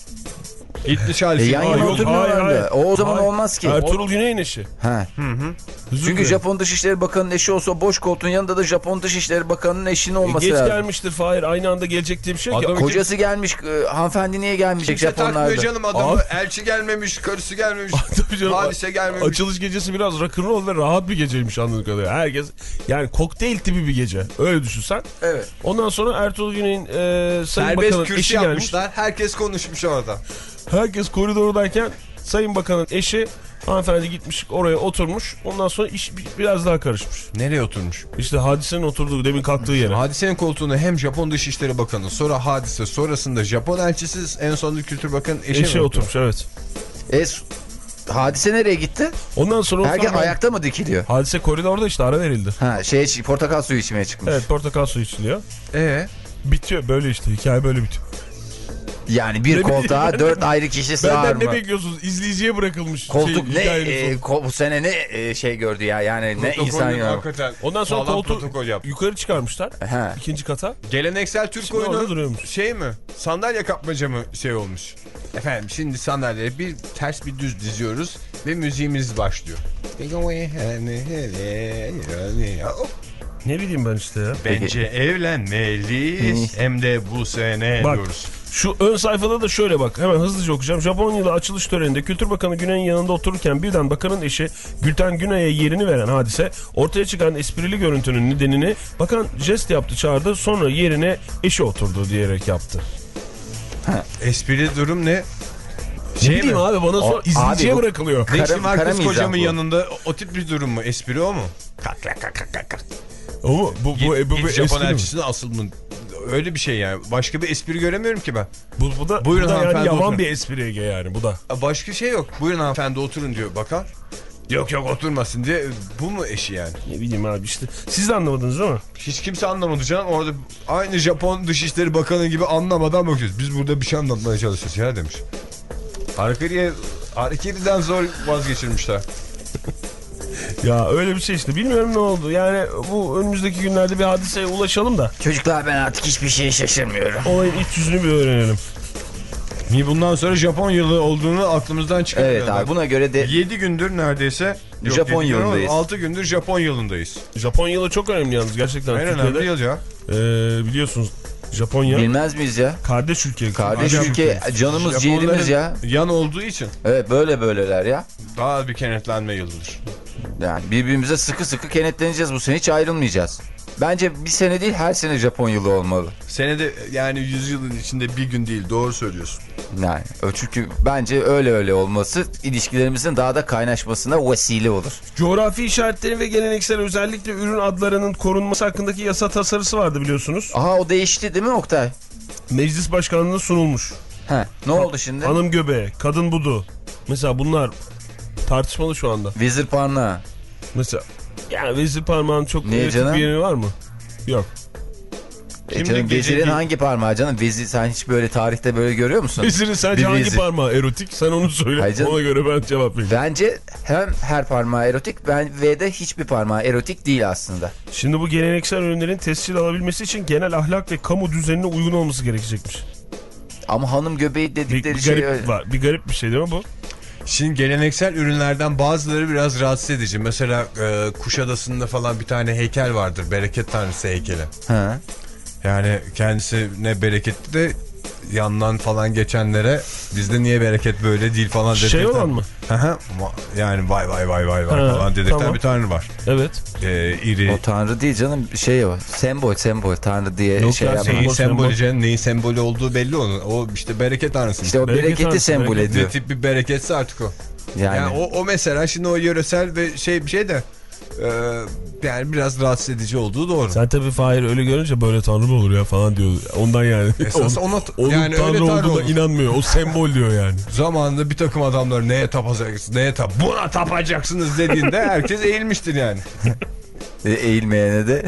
İtli E, Şalfi. yan Aa, yana yok, oturmuyorlardı. hayır, hayır. O, o zaman Hayır. olmaz ki. Ertuğrul Güney'in eşi. Ha. Özür Çünkü dilerim. Japon Dışişleri Bakanı'nın eşi olsa o boş koltuğun yanında da Japon Dışişleri Bakanı'nın eşinin E, olması geç lazım. gelmiştir Fahir. Aynı anda gelecek diye bir şey yok Adam- ya. Kocası gelmiş, e, hanımefendi niye gelmeyecek Kimse takmıyor Japonlarda? canım adamı. Abi- Elçi gelmemiş, karısı gelmemiş. Tabii canım. Hadise gelmemiş. Açılış gecesi biraz rock'n'roll ve rahat bir geceymiş anladığım kadarıyla. Herkes yani kokteyl tipi bir gece. Öyle düşünsen. Evet. Ondan sonra Ertuğrul Güney'in e, Sayın Serbest Bakan'ın kürsü eşi gelmiş. yapmışlar. Herkes konuşmuş orada. Herkes koridordayken Sayın Bakan'ın eşi hanımefendi gitmiş oraya oturmuş. Ondan sonra iş bi- biraz daha karışmış. Nereye oturmuş? İşte Hadise'nin oturduğu demin kalktığı yere. Hadise'nin koltuğuna hem Japon Dışişleri Bakanı, sonra Hadise, sonrasında Japon elçisi, en sonunda Kültür Bakanı eşi, Eşi mi oturmuş evet. E, s- hadise nereye gitti? Ondan sonra o Herkes zaman- ayakta mı dikiliyor? Hadise koridorda işte ara verildi. Ha, şey portakal suyu içmeye çıkmış. Evet portakal suyu içiliyor. Ee, Bitiyor böyle işte hikaye böyle bitiyor. Yani bir koltuğa dört ayrı kişi sığar Benden mı? ne bekliyorsunuz? İzleyiciye bırakılmış Koltuk şey, ne hikayenin e, sonu. ko, bu sene ne e, şey gördü ya yani ne insan ya. Hakikaten Ondan sonra sağlam koltuğu protokol yap. yukarı çıkarmışlar. He. İkinci kata. Geleneksel Türk Şimdi orada oyunu duruyormuş. şey mi? Sandalye kapmaca mı şey olmuş? Efendim şimdi sandalyeleri bir ters bir düz diziyoruz ve müziğimiz başlıyor. Ne bileyim ben işte ya. Bence evlenmeliyiz hem de bu sene Bak diyoruz. şu ön sayfada da şöyle bak hemen hızlıca okuyacağım. Japon yılı açılış töreninde Kültür Bakanı Güney'in yanında otururken birden bakanın eşi Gülten Güney'e yerini veren hadise ortaya çıkan esprili görüntünün nedenini bakan jest yaptı çağırdı sonra yerine eşi oturdu diyerek yaptı. Esprili durum ne? Ne Şey bileyim mi? abi bana sonra O- izleyiciye abi bu- bırakılıyor. Ne Kara- işin var kara kız mizah kocamın bu. yanında o tip bir durum mu? Espri o mu? Kalk kalk kalk kalk kalk. O mu? Bu, bu, bu, bu, Git bu Japon espri mi? elçisine asıl mı? Öyle bir şey yani. Başka bir espri göremiyorum ki ben. Bu, bu da, Buyurun bu da yani hanımefendi, yavan oturun. bir espri Ege yani bu da. Başka şey yok. Buyurun hanımefendi oturun diyor bakan. Yok yok oturmasın diye. Bu mu eşi yani? Ne bileyim abi işte. Siz de anlamadınız değil mi? Hiç kimse anlamadı canım. Orada aynı Japon Dışişleri Bakanı gibi anlamadan bakıyoruz. Biz burada bir şey anlatmaya çalışıyoruz ya demiş. Hareketiye, hareketiden zor vazgeçirmişler. Ya öyle bir şey işte. Bilmiyorum ne oldu. Yani bu önümüzdeki günlerde bir hadiseye ulaşalım da Çocuklar ben artık hiçbir şeye şaşırmıyorum. olayın iç yüzünü bir öğrenelim. Niye bundan sonra Japon yılı olduğunu aklımızdan çıkarmıyorlar. Evet abi buna göre de yedi gündür neredeyse yok, Japon yedi gün ama yılındayız. altı gündür Japon yılındayız. Japon yılı çok önemli yalnız gerçekten. En Türkiye'de, önemli yıl ya. e, biliyorsunuz Japonya bilmez miyiz ya? kardeş ülke. Kardeş Hocam, ülke canımız ciğerimiz ya. Yan olduğu için Evet böyle böyleler ya. daha bir kenetlenme yılıdır. Yani birbirimize sıkı sıkı kenetleneceğiz bu sene hiç ayrılmayacağız. Bence bir sene değil her sene Japon yılı olmalı. Senede yani yüzyılın içinde bir gün değil doğru söylüyorsun. Yani çünkü bence öyle öyle olması ilişkilerimizin daha da kaynaşmasına vesile olur. Coğrafi işaretleri ve geleneksel özellikle ürün adlarının korunması hakkındaki yasa tasarısı vardı biliyorsunuz. Aha o değişti değil mi Oktay? Meclis Başkanlığı'na sunulmuş. He, ne oldu şimdi? Hanım göbeği, kadın budu. Mesela bunlar tartışmalı şu anda. Vezir parmağı. Mesela yani vezir parmağının çok Niye erotik canım? bir yeri var mı? Yok. E Şimdi canım, gece vezirin değil. hangi parmağı canım? Vezir sen hiç böyle tarihte böyle görüyor musun? Vezirin sence Bir hangi vezir. parmağı erotik? Sen onu söyle. Hayır canım. Ona göre ben cevap vereyim. Bence hem her parmağı erotik ben ve de hiçbir parmağı erotik değil aslında. Şimdi bu geleneksel ürünlerin tescil alabilmesi için genel ahlak ve kamu düzenine uygun olması gerekecekmiş. Ama hanım göbeği Bir, dedikleri bir şey garip öyle. var. Bir garip bir şey değil mi bu? Şimdi geleneksel ürünlerden bazıları biraz rahatsız edici. Mesela e, Kuşadası'nda falan bir tane heykel vardır. Bereket tanrısı heykeli. Ha. Yani kendisine bereketli de yandan falan geçenlere bizde niye bereket böyle değil falan dedirten. Şey olan mı? Hı hı. Yani vay vay vay vay vay Ha, falan dedirten tamam. bir tanrı var. Evet. Ee, iri. O tanrı değil canım şey o. Sembol sembol tanrı diye Yok şey ya, yapma. Neyin Sembol, sembolü sembol. canım, neyin sembolü olduğu belli onun. O işte bereket tanrısı. İşte o Bereket bereketi tanrısı, sembol bereket. ediyor. Ne tip bir bereketse artık o. Yani, Yani o, o mesela şimdi o yöresel ve şey bir şey de e, yani biraz rahatsız edici olduğu doğru. Sen tabii Fahir öyle görünce böyle tanrı mı olur ya falan diyor. Ondan yani. Esas ona Onun yani tanrı öyle tanrı olduğuna olur. inanmıyor. O sembol diyor yani. Zamanında bir takım adamlar neye tapacaksınız, neye tap, buna tapacaksınız dediğinde herkes eğilmiştir yani. e, eğilmeyene de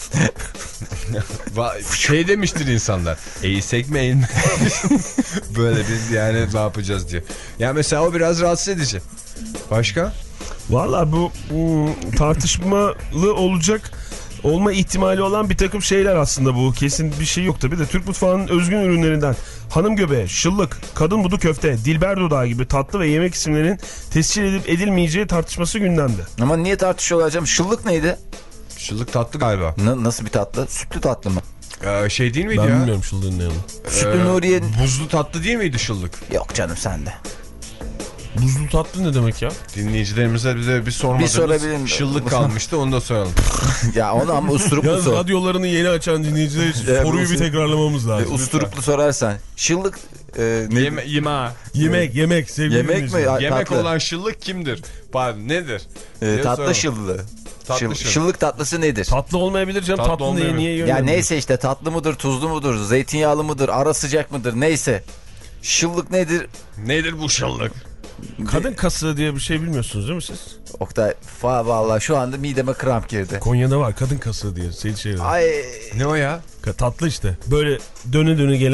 Va- şey demiştir insanlar. Eğilsek mi eğilmek? Böyle biz yani ne yapacağız diye. Ya mesela o biraz rahatsız edici. Başka? Valla bu hmm, tartışmalı olacak olma ihtimali olan bir takım şeyler aslında bu. Kesin bir şey yok tabii de. Türk mutfağının özgün ürünlerinden hanım göbeği, şıllık, kadın budu köfte, dilber dudağı gibi tatlı ve yemek isimlerinin tescil edip edilmeyeceği tartışması gündemde. ama niye tartışıyorlar canım? Şıllık neydi? Şıllık tatlı galiba. Na- nasıl bir tatlı? Sütlü tatlı mı? Ee, şey değil miydi Ben ya? bilmiyorum şıllığın ne olduğunu. Sütlü Ee, Nuriye... Buzlu tatlı değil miydi şıllık? Yok canım sende. Buzlu tatlı ne demek ya? Dinleyicilerimize bize bir sormadığımız Bir sorabilir miyim? şıllık kalmıştı, onu da soralım. Ya onu ama usturuplu Yalnız sor. radyolarını yeni açan dinleyiciler için Evet, soruyu bu- bir tekrarlamamız E, lazım. usturuplu sorarsan. Şıllık e, ne? Yeme yema. Yemek, yemek sevgili Yemek mi? dinleyiciler. Ya, Yemek tatlı. olan şıllık kimdir? Pardon nedir? E, Diye tatlı soralım. şıllığı. Tatlı Şıl- şıllık. şıllık tatlısı nedir? Tatlı olmayabilir canım. Tatlı Tatlı, tatlı olmayabilir. niye, niye Ya yönlendirir? neyse işte tatlı mıdır, tuzlu mudur, zeytinyağlı mıdır, ara sıcak mıdır neyse. Şıllık nedir? Nedir bu şıllık? Kadın kası diye bir şey bilmiyorsunuz değil mi siz? Oktay fa vallahi şu anda mideme kramp girdi. Konya'da var kadın kası diye şey, şey var. Ay Ne o ya? Tatlı işte. Böyle döne döne gelen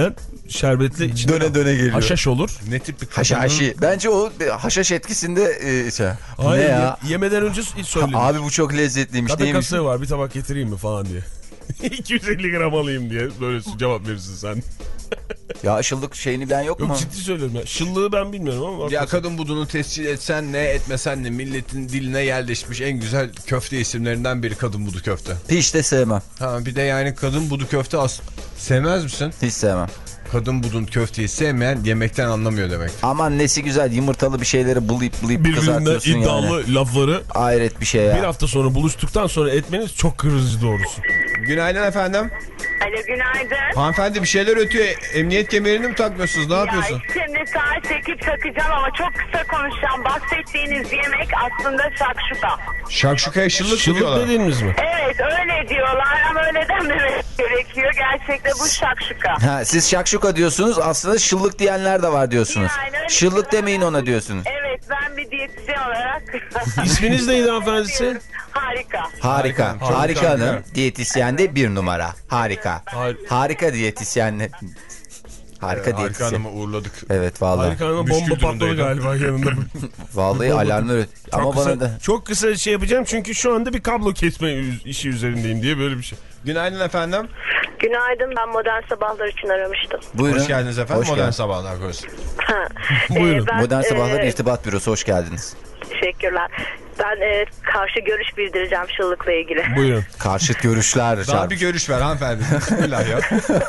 şerbetli içinde Döne döne geliyor. haşhaş olur. Ne tip bir kadının... Haşhaşi. Bence o haşhaş etkisinde e, şey. Hayır, Ne ya? Yemeden önce söyledim. Abi bu çok lezzetliymiş. Kadın Neymiş? kasığı var, bir tabak getireyim mi falan diye. iki yüz elli gram alayım diye böyle cevap verirsin sen. Ya aşıldık şeyini bilen yok, Yok mu? ciddi söylüyorum ya. Şıllığı ben bilmiyorum ama. Ya kadın budunu tescil etsen ne etmesen ne milletin diline yerleşmiş en güzel köfte isimlerinden biri kadın budu köfte. Hiç de sevmem. Ha bir de yani kadın budu köfte as sevmez misin? Hiç sevmem. Kadın budun köfteyi sevmeyen yemekten anlamıyor demek. Aman nesi güzel yumurtalı bir şeyleri bulayıp bulayıp Birbirinden kızartıyorsun iddialı yani. lafları Hayret bir şey ya. bir hafta sonra buluştuktan sonra etmeniz çok kırıcı doğrusu. Günaydın efendim. Alo günaydın. Hanımefendi bir şeyler ötüyor. Emniyet kemerini mi takmıyorsunuz? Ne yapıyorsun? Ya şimdi saat çekip takacağım ama çok kısa konuşacağım. Bahsettiğiniz yemek aslında şakşuka. Şakşukaya şıllık mı Şıllık diyorlar? dediğiniz mi? Evet öyle diyorlar ama öyle dememek gerekiyor. Gerçekte bu şakşuka. Ha, siz şakşuka diyorsunuz, aslında şıllık diyenler de var diyorsunuz. Yani öyle Şıllık diyorlar. demeyin ona diyorsunuz. Evet ben bir diyetisyen olarak. İsminiz neydi hanımefendisi? Harika. Harika. Harika. Harika Harika. Hanım diyetisyende bir numara. Harika. Har Harika diyetisyenle. Harika Harika diyetisyen. Hanım'ı uğurladık. Evet vallahi. Harika Hanım'a Müşkül bomba patladı durumdaydı. galiba yanında. Vallahi alarmlı. Çok Ama kısa, bana da. çok kısa şey yapacağım çünkü şu anda bir kablo kesme üz- işi üzerindeyim diye böyle bir şey. Günaydın efendim. Günaydın ben Modern Sabahlar için aramıştım. Buyurun. Hoş geldiniz efendim. Hoş Modern geldin. Sabahlar korusun. Buyurun. ben, Modern Sabahlar e, İrtibat Bürosu, hoş geldiniz. Teşekkürler. Ben e, karşı görüş bildireceğim şıllıkla ilgili. Buyurun. Karşıt görüşler. Daha çarpı- bir görüş ver hanımefendi. Bismillah ya.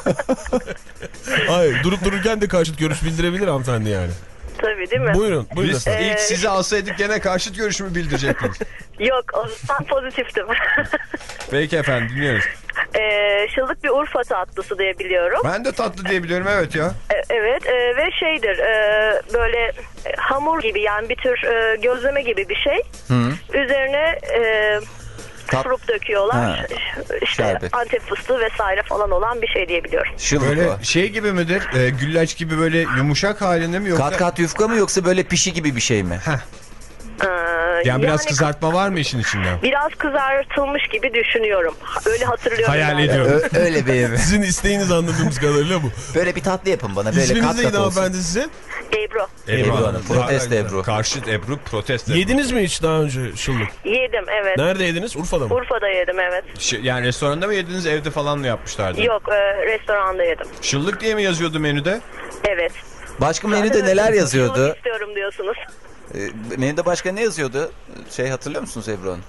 Hayır, durup dururken de karşıt görüş bildirebilir hanımefendi yani. Tabii değil mi? Buyurun. Buyurun. Biz efendim. ilk sizi alsaydık gene karşıt görüşümü bildirecektiniz. Yok o zaman pozitiftim. Peki efendim dinliyoruz. Ee, şıllık bir Urfa tatlısı diye biliyorum. Ben de tatlı diye biliyorum evet ya. E, evet e, ve şeydir e, böyle e, hamur gibi yani bir tür e, gözleme gibi bir şey. Hı. Üzerine e, Tat- şurup döküyorlar. Ha, İşte şerbet. Antep fıstığı vesaire falan olan bir şey diye biliyorum. Şıllık Böyle o. şey gibi midir? E, güllaç gibi böyle yumuşak halinde mi yoksa? Kat kat yufka mı yoksa böyle pişi gibi bir şey mi? Ee, Yani biraz yani kızartma var mı işin içinde? Biraz kızartılmış gibi düşünüyorum. Öyle hatırlıyorum. Hayal yani. ediyorum. Ö- öyle bir Sizin isteğiniz anladığımız kadarıyla bu. Böyle bir tatlı yapın bana. Böyle İsminiz kat neydi kat olsun. hanımefendi sizin? Ebru. Ebru Hanım. Protesto Ebru. Karşıt Ebru, protesto Ebru. Yediniz mi hiç daha önce şıllık? Yedim evet. Nerede yediniz? Urfa'da mı? Urfa'da yedim evet. Şey, yani restoranda mı yediniz evde falan mı yapmışlardı? Yok e, restoranda yedim. Şıllık diye mi yazıyordu menüde? Evet. Başka menüde neler yazıyordu? Şıllık istiyorum diyorsunuz. Ee, menüde başka ne yazıyordu? Şey hatırlıyor musunuz Ebru Hanım?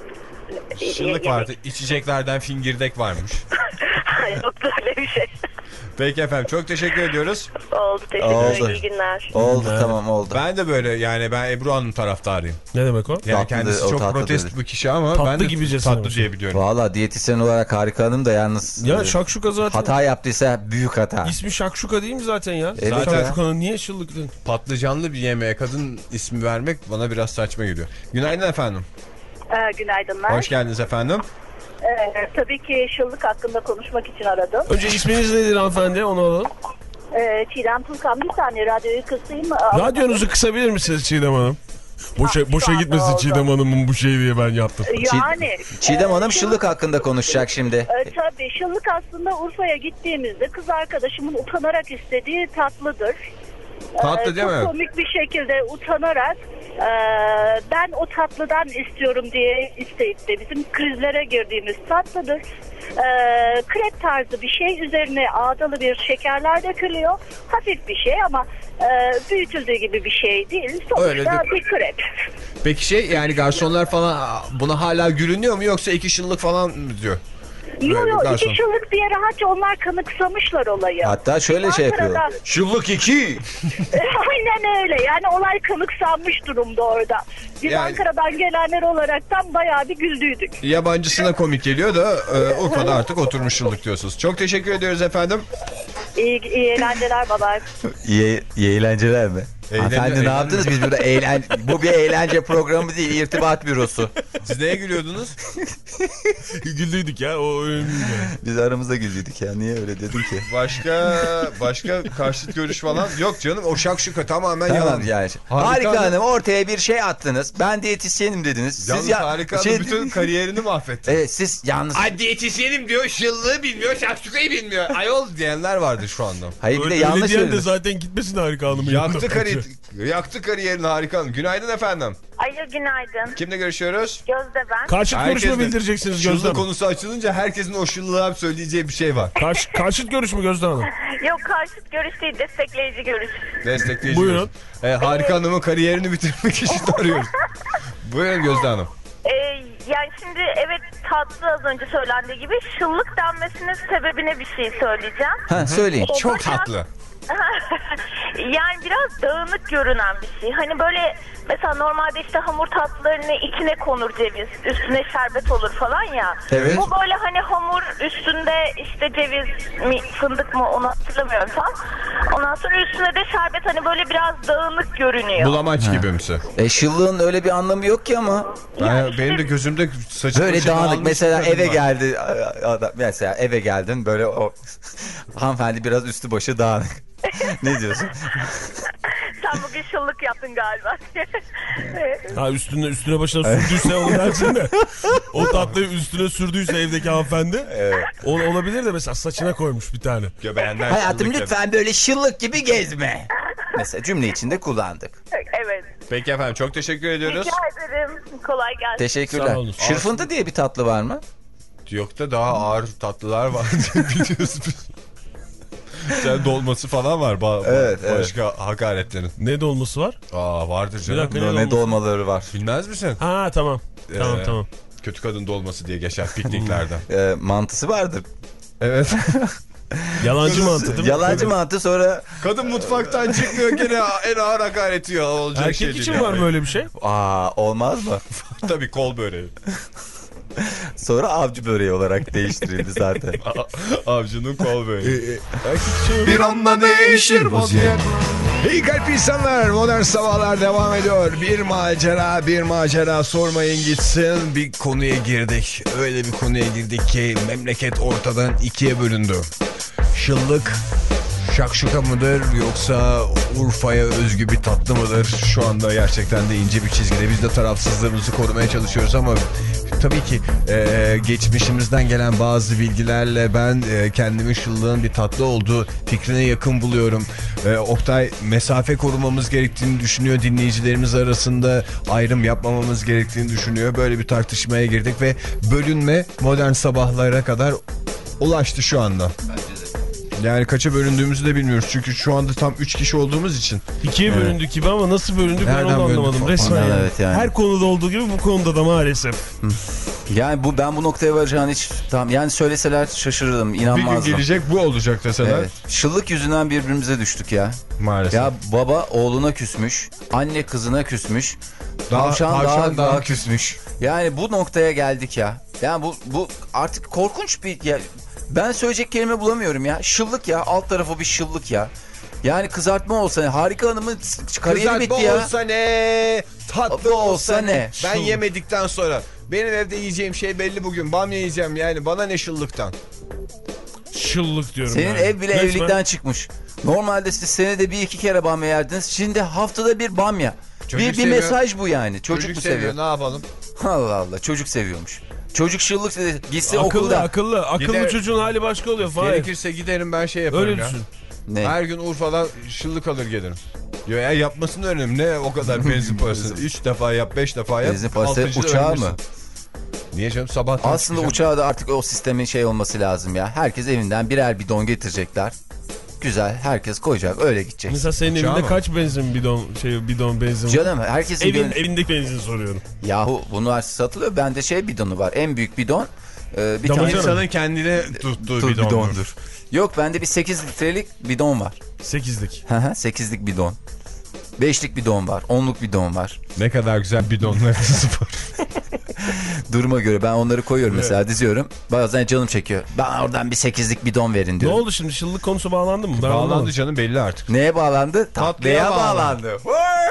Şıllık vardı. İçeceklerden fingirdek varmış. Yoktu öyle bir şey. Peki efendim çok teşekkür ediyoruz. Oldu teşekkür Oldu. ederim. İyi günler. Oldu Evet. tamam oldu. Ben de böyle yani ben Ebru Hanım taraftarıyım. Ne demek o? Yani Tatlı, kendisi o çok tatlı protest dedi. bir kişi ama Tatlı ben de gibicesine tatlı bir diye şey. biliyorum. Valla diyetisyen olarak Harika Hanım da yalnız Ya e, şakşuka zaten. hata yaptıysa büyük hata. İsmi şakşuka değil mi zaten ya? Evet Zaten- ya. Şakşukanın niye şıllık dedin? Patlıcanlı bir yemeğe kadın ismi vermek bana biraz saçma geliyor. Günaydın efendim. Ee, günaydınlar. Hoş geldiniz efendim. Ee, tabii ki şıllık hakkında konuşmak için aradım. Önce isminiz nedir hanımefendi? Onu alalım. Ee, Çiğdem Tulkan bir saniye radyoyu kısayım. Radyonuzu kısabilir misiniz Çiğdem Hanım? Boşa, Ah, boşa şu anda gitmesin oldu. Çiğdem Hanım'ın bu şeyi diye ben yaptım. Yani. Çiğdem e, Hanım şıllık hakkında konuşacak şimdi. E, tabii şıllık aslında Urfa'ya gittiğimizde kız arkadaşımın utanarak istediği tatlıdır. Tatlı E, değil çok mi? komik bir şekilde utanarak e, ben o tatlıdan istiyorum diye isteyip de bizim krizlere girdiğimiz tatlıdır. E, krep tarzı bir şey, üzerine ağdalı bir şekerler dökülüyor. Hafif bir şey ama e, büyütüldüğü gibi bir şey değil. Sonuçta Öyle de- bir krep. Peki şey yani garsonlar falan buna hala gülünüyor mu yoksa iki şıllık falan mı diyor? Yok Böyle yok garson. iki yıllık diye rahatça onlar kanıksamışlar olayı. Hatta şöyle şey yapıyor. Ankara'da- Şıllık iki. Aynen öyle. Yani olay kanıksanmış durumda orada. Biz Yani- Ankara'dan gelenler olaraktan bayağı bir güldüydük. Yabancısına komik geliyor da e, Urfa'da artık oturmuş şıllık diyorsunuz. Çok teşekkür ediyoruz efendim. İyi, iyi eğlenceler baba. İyi, iyi eğlenceler mi? Hanımefendi ne yaptınız? Biz burada eğlen... Bu bir eğlence programı değil, irtibat bürosu. Siz neye gülüyordunuz? Güldüydük ya, o önemli. Biz aramızda güldük ya. Niye öyle dedin ki? Başka başka karşıt görüş falan yok canım. O şakşuka tamamen Tamam yalan. yani. Harika, Harika Hanım Hanım ortaya bir şey attınız. Ben diyetisyenim dediniz. Siz Yalnız ya Harika Hanım şey- bütün kariyerini mahvetti. Evet, siz yalnız. Ay diyetisyenim diyor, şıllığı bilmiyor, şakşukayı bilmiyor. Ayol diyenler vardır şu anda. Hayır, bir de Öyle, öyle yanlış diyen de söylediniz. zaten gitmesin Harika Hanım'ın Yaktı, yanına. kari yaktı kariyerini Harika Hanım. Günaydın efendim. Alo, günaydın. Kimle görüşüyoruz? Gözde ben. Karşıt görüş mü Herkes de- bildireceksiniz Gözde Şıllık Hanım? konusu açılınca herkesin o şıllığa söyleyeceği bir şey var. Karşı, karşıt görüş mü Gözde Hanım? Yok, karşıt görüş değil, destekleyici görüş. Destekleyici. Buyurun. Ee, Harika Hanım'ın kariyerini bitirmek için arıyoruz. Buyurun Gözde Hanım. Ee, yani şimdi evet, tatlı az önce söylendiği gibi, şıllık denmesinin sebebine bir şey söyleyeceğim. Ha, söyleyin. O Çok biraz- tatlı. Yani biraz dağınık görünen bir şey. Hani böyle mesela normalde işte hamur tatlılarının içine konur ceviz, üstüne şerbet olur falan ya. Evet. Bu böyle hani hamur üstünde işte ceviz mi, fındık mı, onu hatırlamıyorum tam. Ondan sonra üstüne de şerbet, hani böyle biraz dağınık görünüyor. Bulamaç gibi misin? E, şıllığın öyle bir anlamı yok ki ama. Ben, benim de gözümde saçım Böyle başımı dağınık almış mesela bir kadın eve var. geldi adam, mesela eve geldin böyle o hanımefendi biraz üstü başı dağınık. Ne diyorsun? Sen bugün şıllık yaptın galiba. Ha, üstüne üstüne başına sürdüyse onu dersin de. O tatlıyı üstüne sürdüyse evdeki hanımefendi. Evet. O olabilir de mesela saçına koymuş bir tane. Göbeğinden Hayatım şıllık lütfen böyle şıllık gibi gezme. Mesela cümle içinde kullandık. Evet. Peki efendim, çok teşekkür ediyoruz. Rica ederim. Kolay gelsin. Teşekkürler. Sağ olun. Şırfıntı diye bir tatlı var mı? Yok da daha ağır tatlılar var diye biliyoruz biz. Sen dolması falan var. Ba Evet, başka hakaretlerin. Ne dolması var? Aa, vardır Bir canım. dakika, Ne, dolması? dolmaları var. Bilmez misin? Ha tamam. Tamam Ee, tamam. Kötü kadın dolması diye geçer pikniklerde. E, mantısı vardır. Evet. Yalancı mantı değil mi? Yalancı mantı, sonra Kadın mutfaktan çıkmıyor, gene en ağır hakaret yiyor. Olacak Erkek şey değil için yani. var mı öyle bir şey? aa olmaz mı? Tabii, kol böreği. Sonra avcı böreği olarak değiştirildi zaten. Avcının kol böreği. Bir anda değişir vaziyet. İyi kalp insanlar, modern sabahlar devam ediyor. Bir macera, bir macera sormayın gitsin. Bir konuya girdik. Öyle bir konuya girdik ki memleket ortadan ikiye bölündü. Şıllık şakşuka mıdır yoksa Urfa'ya özgü bir tatlı mıdır? Şu anda gerçekten de ince bir çizgide. Biz de tarafsızlığımızı korumaya çalışıyoruz ama tabii ki e, geçmişimizden gelen bazı bilgilerle ben e, kendimi şıllığın bir tatlı olduğu fikrine yakın buluyorum. E, Oktay mesafe korumamız gerektiğini düşünüyor. Dinleyicilerimiz arasında ayrım yapmamamız gerektiğini düşünüyor. Böyle bir tartışmaya girdik ve bölünme modern sabahlara kadar ulaştı şu anda. Yani kaça bölündüğümüzü de bilmiyoruz. Çünkü şu anda tam üç kişi olduğumuz için. İkiye bölündük gibi ama nasıl bölündük ben Nereden onu bölündük? anlamadım. Resmen Ondan, yani. evet yani. Her konuda olduğu gibi bu konuda da maalesef. Yani bu ben bu noktaya varacağını hiç tam yani söyleseler şaşırırdım, Bir gün inanmazdım. gelecek bu olacak deseler. Evet. Şıllık yüzünden birbirimize düştük ya. Maalesef. Ya baba oğluna küsmüş, anne kızına küsmüş, Daha- tavşan tavşan daha, daha daha küsmüş. Yani bu noktaya geldik ya. Yani bu bu artık korkunç bir ya, ben söyleyecek kelime bulamıyorum ya. Şıllık ya, alt tarafı bir şıllık ya. Yani kızartma olsa, Harika Hanım'ın kariyeri bitti ya. olsa ne? Tatlı olsa ne? Ben Şıllık. yemedikten sonra. Benim evde yiyeceğim şey belli bugün. Bamya yiyeceğim yani. Bana ne şıllıktan? Şıllık diyorum Senin yani. ev bile Resmen evlilikten çıkmış. Normalde siz senede bir iki kere bamya yerdiniz. Şimdi haftada bir bamya. Çocuk bir bir seviyor. mesaj bu yani. Çocuk, Çocuk mu seviyor. seviyor? Ne yapalım? Allah Allah, çocuk seviyormuş. Çocuk şıllık dedi. Gitse Akıllı okulda. akıllı. Akıllı Gider- çocuğun hali başka oluyor. Fahir. Gerekirse giderim ben şey yaparım Öyle ya. düşün. Ne? Her gün Urfa'dan şıllık alır gelirim. Diyor ya, yapmasının önemi ne o kadar benzin parası? Üç defa yap, beş defa yap. Benzin parası altıncıda uçağı ölmüşsün. mı? Niye canım, sabahtan Aslında çıkacağım. uçağa da artık o sistemin şey olması lazım ya. Herkes evinden birer bidon getirecekler. Güzel, herkes koyacak, öyle gidecek. Mesela senin Uçağı evinde mı? kaç benzin bidon şey bidon benzin var? Canım herkesin Evin, gönlü... evindeki benzin soruyorum. Yahu bunlar satılıyor. Bende şey bidonu var. En büyük bidon. E, bir Damacana. tane İnsanın kendine tuttuğu Dur, bidondur. Yok, bende bir sekiz litrelik bidon var. Sekizlik. sekizlik bidon. beşlik bidon var. onluk bidon var. Ne kadar güzel bidonlarınız var. Duruma göre ben onları koyuyorum mesela, diziyorum. Bazen canım çekiyor. Bana oradan bir sekizlik bidon verin diyorum. Ne oldu şimdi, şıllık konusu bağlandı mı? Ben Bağlandı anlamadım. canım, belli artık. Neye bağlandı? Tatlıya Tatlıya bağlandı. bağlandı.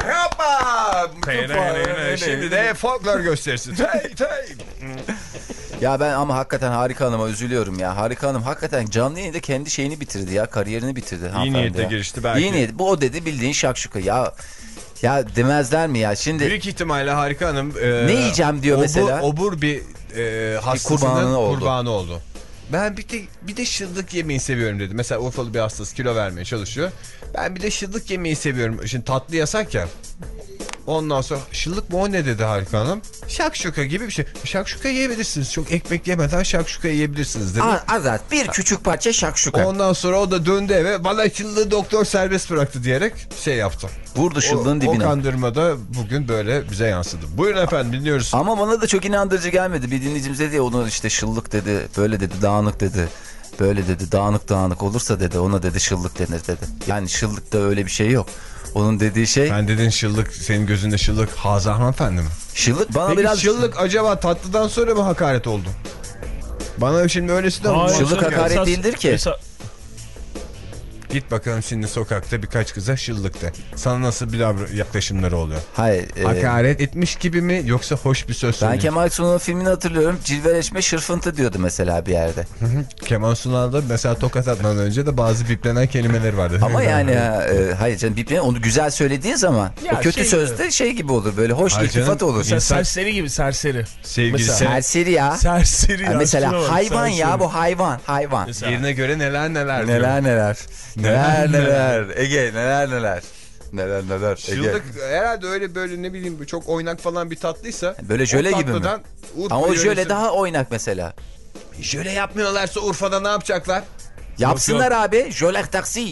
Şimdi de folklor gösterisi. Tey tey. Ya ben ama hakikaten Harika Hanım'a üzülüyorum ya. Harika Hanım hakikaten canlı yayında kendi şeyini bitirdi ya. Kariyerini bitirdi. İyi niyetle girişti belki. İyi niyet. Bu o dedi, bildiğin şakşuka. Ya ya demezler mi ya? Şimdi Büyük ihtimalle Harika Hanım e, ne yiyeceğim diyor obur, mesela. Obur bir e, hastasının kurbanı oldu. kurbanı oldu. Ben bir de, bir de şıllık yemeyi seviyorum dedi. Mesela Urfalı bir hastası kilo vermeye çalışıyor. Ben bir de şıllık yemeyi seviyorum. Şimdi tatlı yasak ya. Ondan sonra şıllık mı o ne dedi Harika Hanım? Şakşuka gibi bir şey. Şakşuka yiyebilirsiniz. Çok ekmek yemeden şakşuka yiyebilirsiniz dedi. Az, azat bir küçük parça şakşuka. Ondan sonra o da döndü eve. Bana şıllığı doktor serbest bıraktı diyerek şey yaptı. Vurdu şıllığın o, dibine. O kandırma da bugün böyle bize yansıdı. Buyurun efendim, dinliyoruz. Ama bana da çok inandırıcı gelmedi. Bir dinleyicimiz dedi ya, onu işte şıllık dedi, böyle dedi, dağınık dedi. Böyle dedi, dağınık dağınık olursa dedi, ona dedi şıllık denir dedi. Yani şıllıkta öyle bir şey yok. Onun dediği şey... Ben dedin şıllık, senin gözünde şıllık Hazar hanımefendi mi? Şıllık bana Peki biraz... şıllık acaba tatlıdan sonra mı hakaret oldu? Bana şimdi öylesi de oldu. Şıllık hakaret Esas- değildir ki. Esas- Git bakalım şimdi sokakta birkaç kıza şıllık de. Sana nasıl bir davran- yaklaşımları oluyor? Hayır. E, Hakaret etmiş gibi mi yoksa hoş bir söz ben söylüyor? Kemal Sunal'ın filmini hatırlıyorum. Cilveleşme şırfıntı diyordu mesela bir yerde. Kemal Sunal'da mesela tokat atmadan önce de bazı biplenen kelimeler vardı. Ama yani e, hayır canım, bir onu güzel söylediği zaman Ya o kötü şey sözde şey gibi olur, böyle hoş Hayır iltifat canım, olur. Mesela İnsan- serseri gibi, serseri. Sevgilisi Mesela- Serseri ya. Serseri ya. Ha, mesela şuna bak, hayvan ya, serseri. bu hayvan hayvan. Mesela- yerine göre neler neler diyor. Neler neler. Neler Neler neler. Ege neler neler. Neler neler. Ege. Şıllık herhalde öyle böyle ne bileyim çok oynak falan bir tatlıysa. Böyle jöle o gibi mi? tatlıdan Urfa Ama o yöresi- jöle daha oynak mesela. Jöle yapmıyorlarsa Urfa'da ne yapacaklar? Yapsınlar abi. Jöle taksi.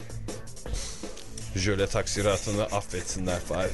Jöle taksiratını affetsinler Fahir.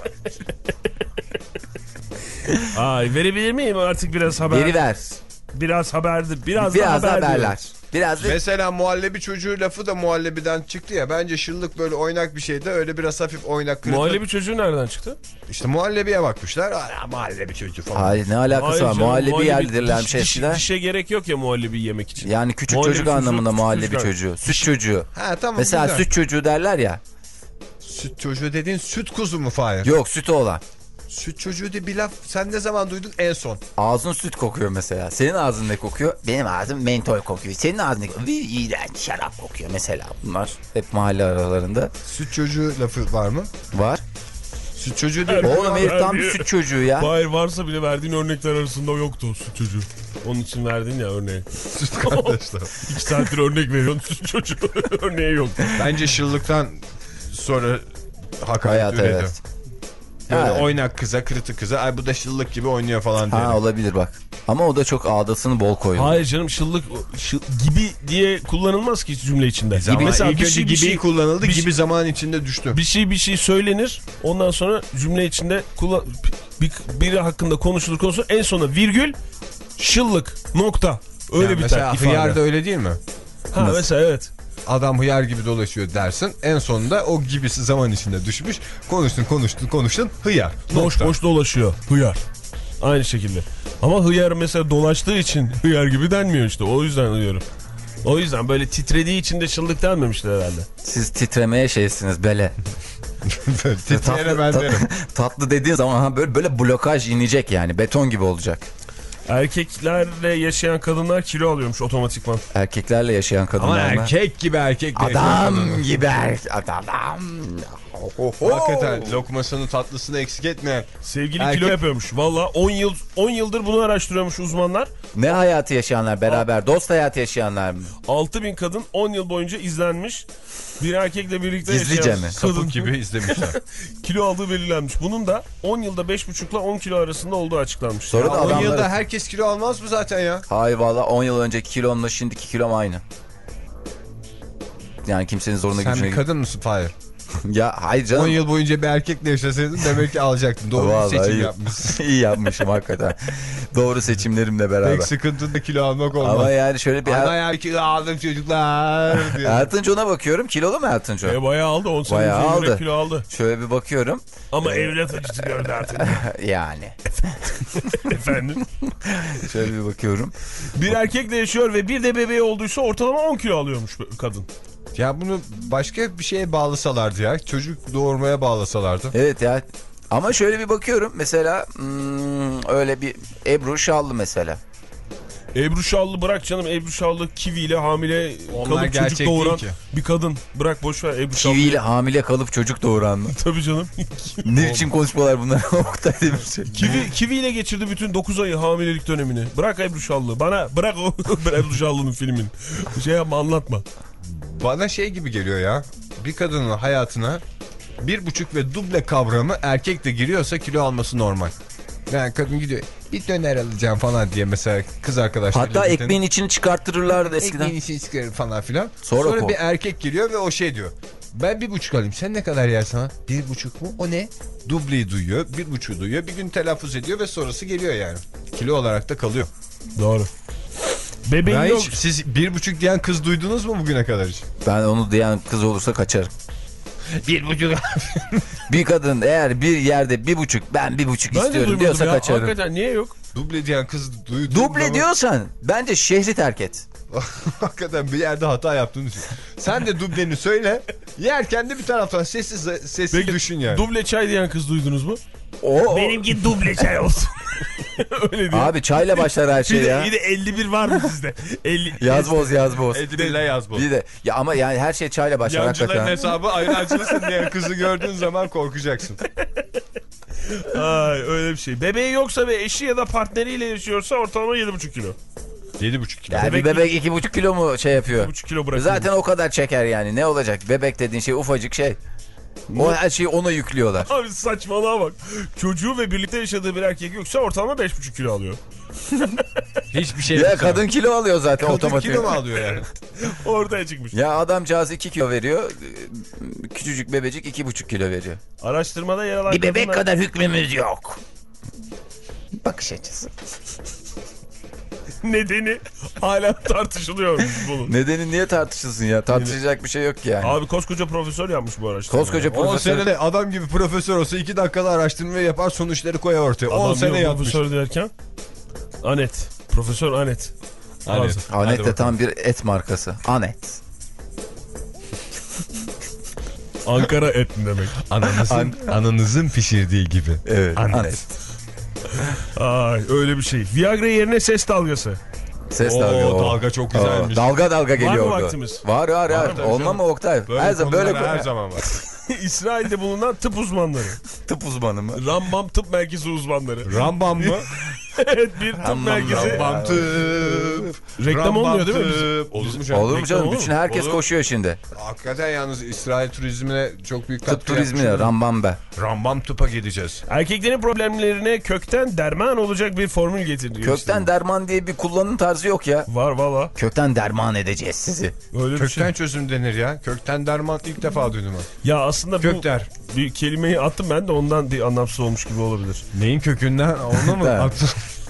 Ay, verebilir miyim artık biraz haber? Geri ver. Biraz haberdir. Biraz, Biraz da da haber haberler. diyorum. Biraz da... Mesela muhallebi çocuğu lafı da muhallebiden çıktı ya. Bence şıllık böyle oynak bir şeydi. Öyle biraz hafif oynak kırık. Muhallebi çocuğu nereden çıktı? İşte muhallebiye bakmışlar. Aa, muhallebi çocuğu falan. Hayır, ne alakası Hayır var? canım, Muhallebi yerdirlermiş diş, diş, eskiden. dişe gerek yok ya muhallebi yemek için. Yani küçük Muhallebi çocuk çocuğu, anlamında küçük muhallebi çocuk. çocuğu. Süt çocuğu. Ha tamam. Mesela güzel. süt çocuğu derler ya. Süt çocuğu dediğin süt kuzu mu Fahir? Yok, sütü olan. Süt çocuğu diye bir laf sen ne zaman duydun en son? Ağzın süt kokuyor mesela. Senin ağzın ne kokuyor? Benim ağzım mentol kokuyor. Senin ağzın ne kokuyor? Bir iğrenç şarap kokuyor mesela. Bunlar hep mahalle aralarında Süt çocuğu lafı var mı? var. Süt çocuğu diye. Oğlum herif tam bir süt çocuğu ya. Hayır, varsa bile verdiğin örnekler arasında yoktu o süt çocuğu. Onun için verdin ya örneği. Süt kardeşler. İki saattir örnek veriyorsun, süt çocuğu örneği yok. Bence şıllıktan sonra hakaret Hayat üredi. evet. Böyle Ha. oynak kıza, kırıtı kıza. Ay bu da şıllık gibi oynuyor falan diye. Ha, olabilir bak. Ama o da çok ağdasını bol koyuyor. Hayır canım, şıllık şıl, gibi diye kullanılmaz ki cümle içinde. Zaman Mesela ilk bir önce şey, bir gibi şey, kullanıldı, bir gibi şey- zaman içinde düştü. bir şey bir şey söylenir. Ondan sonra cümle içinde kullan, bir, biri hakkında konuşulur konuşulur. En sona virgül, şıllık, nokta. Öyle Yani biter mesela ifade. hıyar da öyle değil mi? Ha, mesela evet. Adam hıyar gibi dolaşıyor dersin. En sonunda o gibisi zaman içinde düşmüş. Konuştun konuştun konuştun hıyar. Boş Nokta. boş dolaşıyor. Hıyar. Aynı şekilde. Ama hıyar mesela dolaştığı için hıyar gibi denmiyor işte. O yüzden diyorum. O yüzden böyle titrediği için de şıllık denmemişler herhalde. Siz titremeye şeysiniz bele. Titreyene ben derim. tatlı dediğin zaman ha, böyle, böyle blokaj inecek yani. Beton gibi olacak. Erkeklerle yaşayan kadınlar kilo alıyormuş otomatikman. Erkeklerle yaşayan Ama kadınlar mı? erkek gibi erkek değil. Adam gibi er- adam. Hakikaten lokmasını tatlısını eksik etmeyen. Sevgili Erkek- kilo yapıyormuş. Valla on yıl on yıldır bunu araştırıyormuş uzmanlar. Ne hayatı yaşayanlar beraber? Dost hayatı yaşayanlar mı? altı bin kadın on yıl boyunca izlenmiş. Bir erkekle birlikte Gizlice yaşayan mi? kadın Sapık gibi izlemişler. kilo aldığı belirlenmiş. Bunun da on yılda beş buçuk ile on kilo arasında olduğu açıklanmış. Sonra da on adamları... yılda herkes kilo almaz mı zaten ya? Hayır valla on yıl önceki kilomla şimdiki kilom aynı. Yani kimsenin zoruna Sen gücüne... bir kadın mısın Fahir? Ya hayır canım. on yıl boyunca bir erkekle yaşasaydın demek ki alacaktın. Doğru Vallahi bir seçim iyi. yapmışsın. İyi yapmışım hakikaten. Doğru seçimlerimle beraber. Pek sıkıntı da kilo almak olmaz. Ama yani şöyle bir... Ana ya kilo aldım çocuklar diye. Ertuncu'na bakıyorum. Kilolu mu Ertuncu? E, bayağı aldı. on sene Bayağı üzerine aldı. kilo aldı. Şöyle bir bakıyorum. Ama evlat acısı gördü artık. Yani. efendim. Şöyle bir bakıyorum. Bir erkekle yaşıyor ve bir de bebeği olduysa ortalama on kilo alıyormuş kadın. Ya bunu başka bir şeye bağlasalardı ya. Çocuk doğurmaya bağlasalardı. Evet ya. Ama şöyle bir bakıyorum mesela hmm, öyle bir Ebru Şallı mesela. Ebru Şallı bırak canım, Ebru Şallı kiviyle hamile Onlar kalıp gerçek çocuk doğuran değil ki. bir kadın. Bırak boş ver Ebru Şallı'yı. Kiviyle hamile kalıp çocuk doğuran mı? Tabii canım. Ne biçim konuşmalar bunlar? Oktay Demirci. Kivi, kiviyle geçirdi bütün dokuz ayı hamilelik dönemini. Bırak Ebru Şallı. Bana bırak o Ebru Şallı'nın filmin. Şey yapma, anlatma. Bana şey gibi geliyor ya. Bir kadının hayatına bir buçuk ve duble kavramı erkek de giriyorsa kilo alması normal. Yani kadın gidiyor bir döner alacağım falan diye mesela kız arkadaşlarıyla. Hatta birlikte- ekmeğin içini çıkarttırırlardı eskiden. Ekmeğin içini çıkarır falan filan. Sonra Sonra, kov. bir erkek giriyor ve o şey diyor. Ben bir buçuk alayım. Sen ne kadar yersin ha? Bir buçuk mu? O ne? Dubleyi duyuyor. Bir buçuğu duyuyor. Bir gün telaffuz ediyor ve sonrası geliyor yani. Kilo olarak da kalıyor. Doğru. Bebeğin Ben yok. hiç, siz bir buçuk diyen kız duydunuz mu bugüne kadar hiç? Ben onu diyen kız olursa kaçarım. Bir buçuk. Bir kadın eğer bir yerde bir buçuk ben bir buçuk Ben de istiyorum duymadım diyorsa ya. kaçarım. Hakikaten niye yok? Duble diyen kız duyduğum Duble zaman- diyorsan bence şehri terk et. Hakikaten bir yerde hata yaptığını düşün. Sen de dubleni söyle. Yerken de bir taraftan sessiz sessiz Peki, düşün yani. duble çay diyen kız duydunuz mu? O, o- Benimki duble çay olsun. Öyle diyor. Abi çayla başlar her şey bir, de, ya. bir de elli bir var mı sizde? elli Yaz boz yaz boz. Edibille yaz bu. Bir de ya ama yani her şey çayla başlar Yancıların hakikaten. hesabı ayrı açılsın diye kızı gördüğün zaman korkacaksın. Ay, öyle bir şey. Bebeği yoksa ve eşi ya da partneriyle yaşıyorsa ortalama yedi buçuk kilo. yedi buçuk kilo. Yani bir bebek iki buçuk kilo mu şey yapıyor? yedi buçuk kilo bırakıyor. Zaten o kadar çeker yani. Ne olacak? Bebek dediğin şey ufacık şey. O her şeyi ona yüklüyorlar. Abi saçmalığa bak. Çocuğu ve birlikte yaşadığı bir erkek yoksa ortalama beş buçuk kilo alıyor. Hiçbir şey Ya yok. kadın kilo alıyor zaten Kadın otomatik. kilo mu alıyor yani? Ortaya çıkmış. Ya adamcağız iki kilo veriyor. Küçücük bebecik iki buçuk kilo veriyor. Araştırmada yer alan Bir bebek kadınlar- kadar hükmümüz yok. Bakış açısı. Nedeni hala tartışılıyor bunun. Nedeni niye tartışılsın ya? Tartışacak bir şey yok ki yani. Abi koskoca profesör yapmış bu araştırmayı. Koskoca on profesör. senede adam gibi profesör olsa iki dakikada araştırmayı yapar sonuçları koyar ortaya. on Adam sene sene yapmış. profesör derken Anet. Profesör Anet. Anet. Lazım. Hadi Anet de bakalım. tam bir et markası. Anet. Ankara et demek. Ananızın, ananızın pişirdiği gibi. Evet. Anet. Anet. Ay öyle bir şey. Viagra yerine ses dalgası. Ses Oo, dalga. o. dalga çok güzelmiş. Aa, dalga dalga geliyordu. vaktimiz? Var var ya. tabii Olma canım. mı Oktay? Böyle her zaman konular böyle her zaman var. İsrail'de bulunan tıp uzmanları. tıp uzmanı mı? Rambam Tıp Merkezi uzmanları. Rambam mı? Evet, bir tıp Rambam, merkezi. Rambam tıp. Reklam Rambam olmuyor değil mi? tıp. Olur mu canım? Olur mu canım? olur mu? Bütün herkes Olur. koşuyor şimdi. Hakikaten yalnız İsrail turizmine çok büyük katkı Tıp turizmine yapmışlar. Rambam be. Rambam tıpa gideceğiz. Erkeklerin problemlerine kökten derman olacak bir formül getirdi. Kökten derman diye bir kullanım tarzı yok ya. Var valla. Kökten derman edeceğiz sizi. Öyle bir Kökten şey. çözüm denir ya. Kökten derman ilk defa duydum ben. Ya aslında bu Kökter. bir kelimeyi attım ben de ondan bir anlamsız olmuş gibi olabilir. Neyin kökünden? Onu mu? Evet. Aklım-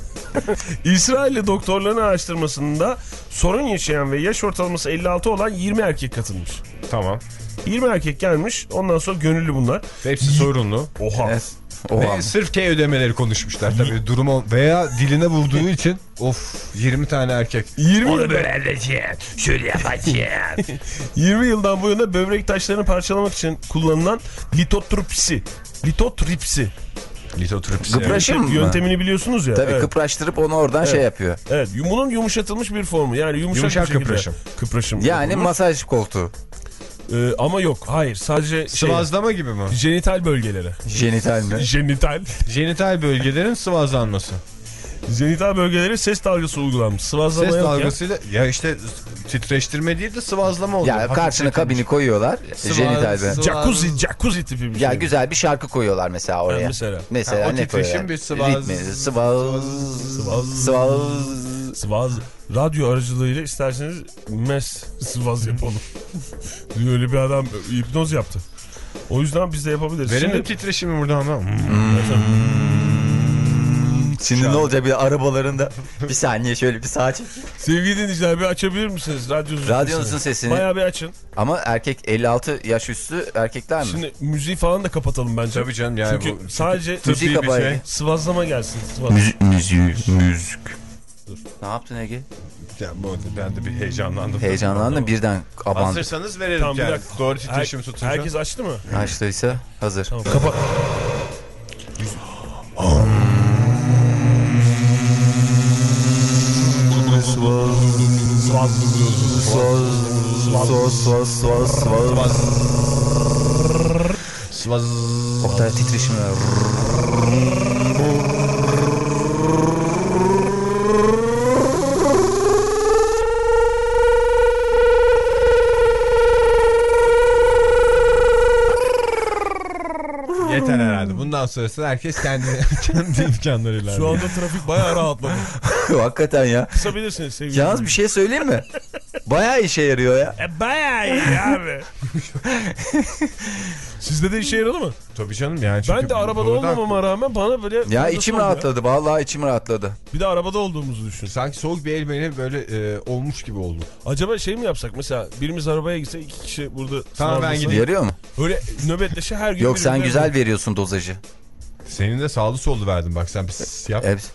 İsrailli doktorların araştırmasında sorun yaşayan ve yaş ortalaması elli altı olan yirmi erkek katılmış. Tamam. yirmi erkek gelmiş, ondan sonra gönüllü bunlar. Hepsi sorunlu. Oha. Evet. Oha. Ve sırf K ödemeleri konuşmuşlar tabii durumu veya diline vurduğu için of yirmi tane erkek. yirmi, yılda, böyle şöyle yapacağım. yirmi yıldan bu yana böbrek taşlarını parçalamak için kullanılan litotripsi. Litotripsi. Litotripsi. Gıpraşım mı? Yöntemini biliyorsunuz ya. Tabii evet. kıpraştırıp onu oradan şey yapıyor. Evet, bunun yumuşatılmış bir formu. Yani yumuşak, Yumuşak bir şekilde kıpraşım. Kıpraşım. Yani yapılmış. masaj koltuğu. Ee, ama yok, hayır. Sadece şey, Sıvazlama gibi mi? jenital bölgelere. Jenital mi? Jenital. Jenital bölgelerin sıvazlanması. Jenital bölgelere ses dalgası uygulanmış. Sıvazlama Ses yok ya. dalgasıyla ya işte titreştirme değil de sıvazlama oluyor. Ya Hafif karşına çekilmiş. kabini koyuyorlar. Sıvaz- Jenital be. sıvaz- Jacuzzi, jacuzzi tipi bir şey. Ya güzel bir şarkı koyuyorlar mesela oraya. Ha, mesela. Mesela Ha, o ne titreşim koyuyorlar? bir sıvaz- Ritmi, sıvaz. Sıvaz. Sıvaz. Sıvaz. Radyo aracılığıyla isterseniz mes sıvaz yapalım. Öyle bir adam hipnoz yaptı. O yüzden biz de yapabiliriz. Verelim Şimdi titreşimi burada ama. Şimdi ne olacak bir arabalarında bir saniye şöyle bir sağa çek. Sevgili dinleyiciler bir açabilir misiniz radyonuzun, Radyonuzun sesini? Bayağı bir açın. Ama erkek elli altı yaş üstü erkekler mi? Şimdi müziği falan da kapatalım bence. Tabii canım yani. Çünkü bu, sadece müziği bir kapayın. şey. Sıvazlama gelsin. Sıvazlama. Müzik, müzik, müzik. Ne yaptın Ege? Ya, bu, ben de bir heyecanlandım. Heyecanlandın birden abandı. Hazırsanız verelim Tamam, bir yani. dakika. Doğru titreşimi Her, tutunca. herkes açtı mı? Açtıysa hazır. Tamam kapa. Oktay titreşimi ver. Yeter herhalde. Bundan sonrası herkes kendi, kendi imkanlarıyla. Şu anda trafik bayağı rahatladı. Hakikaten ya. Kısabilirsiniz sevgili. Yalnız bir şey söyleyeyim mi? Bayağı işe yarıyor ya. E bayağı iyi abi. Sizde de işe yaradı mı? Tabii canım yani. Ben de arabada doğrudan... olmamama rağmen bana böyle... Ya içim rahatladı. Ya. Vallahi içim rahatladı. Bir de arabada olduğumuzu düşün. Sanki soğuk bir el beni böyle e, olmuş gibi oldu. Acaba şey mi yapsak mesela birimiz arabaya gitse iki kişi burada... Tamam ben gideyim. Yarıyor mu? Öyle nöbetleşe her gün... Yok sen güzel mi? Veriyorsun dozajı. Senin de sağlı sollu verdim bak sen bir yap. Evet.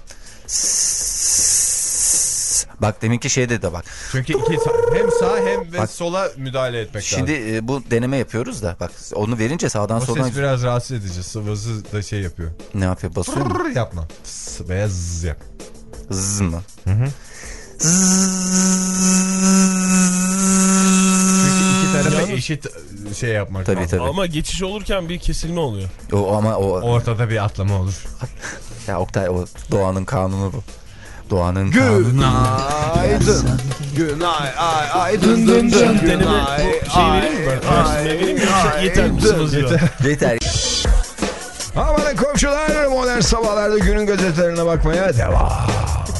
Bak deminki şeyde de bak. Çünkü iki hem sağ hem ve bak, sola müdahale etmek şimdi, lazım. Şimdi e, bu deneme yapıyoruz da bak onu verince sağdan o soldan... O ses biraz rahatsız edici. Sıvazı da şey yapıyor. Ne yapıyor? Basıyor mu? Yapma. Veya zzz yap. Zzz mı? Hı hı. Çünkü iki tarafa Yalnız... eşit şey yapmak tabii, tabii. Ama geçiş olurken bir kesilme oluyor. O ama o ortada bir atlama olur. Ya Oktay o doğanın kanunu bu. Doğanın kanunu. Günaydın. Günay ay ay dın dın dın. Deneme bu şey vereyim mi ben? Araştırmaya vereyim mi? Yoksa yeter mi? Yeter. Yeter. Amanın komşular modern sabahlarda günün gazetelerine bakmaya devam.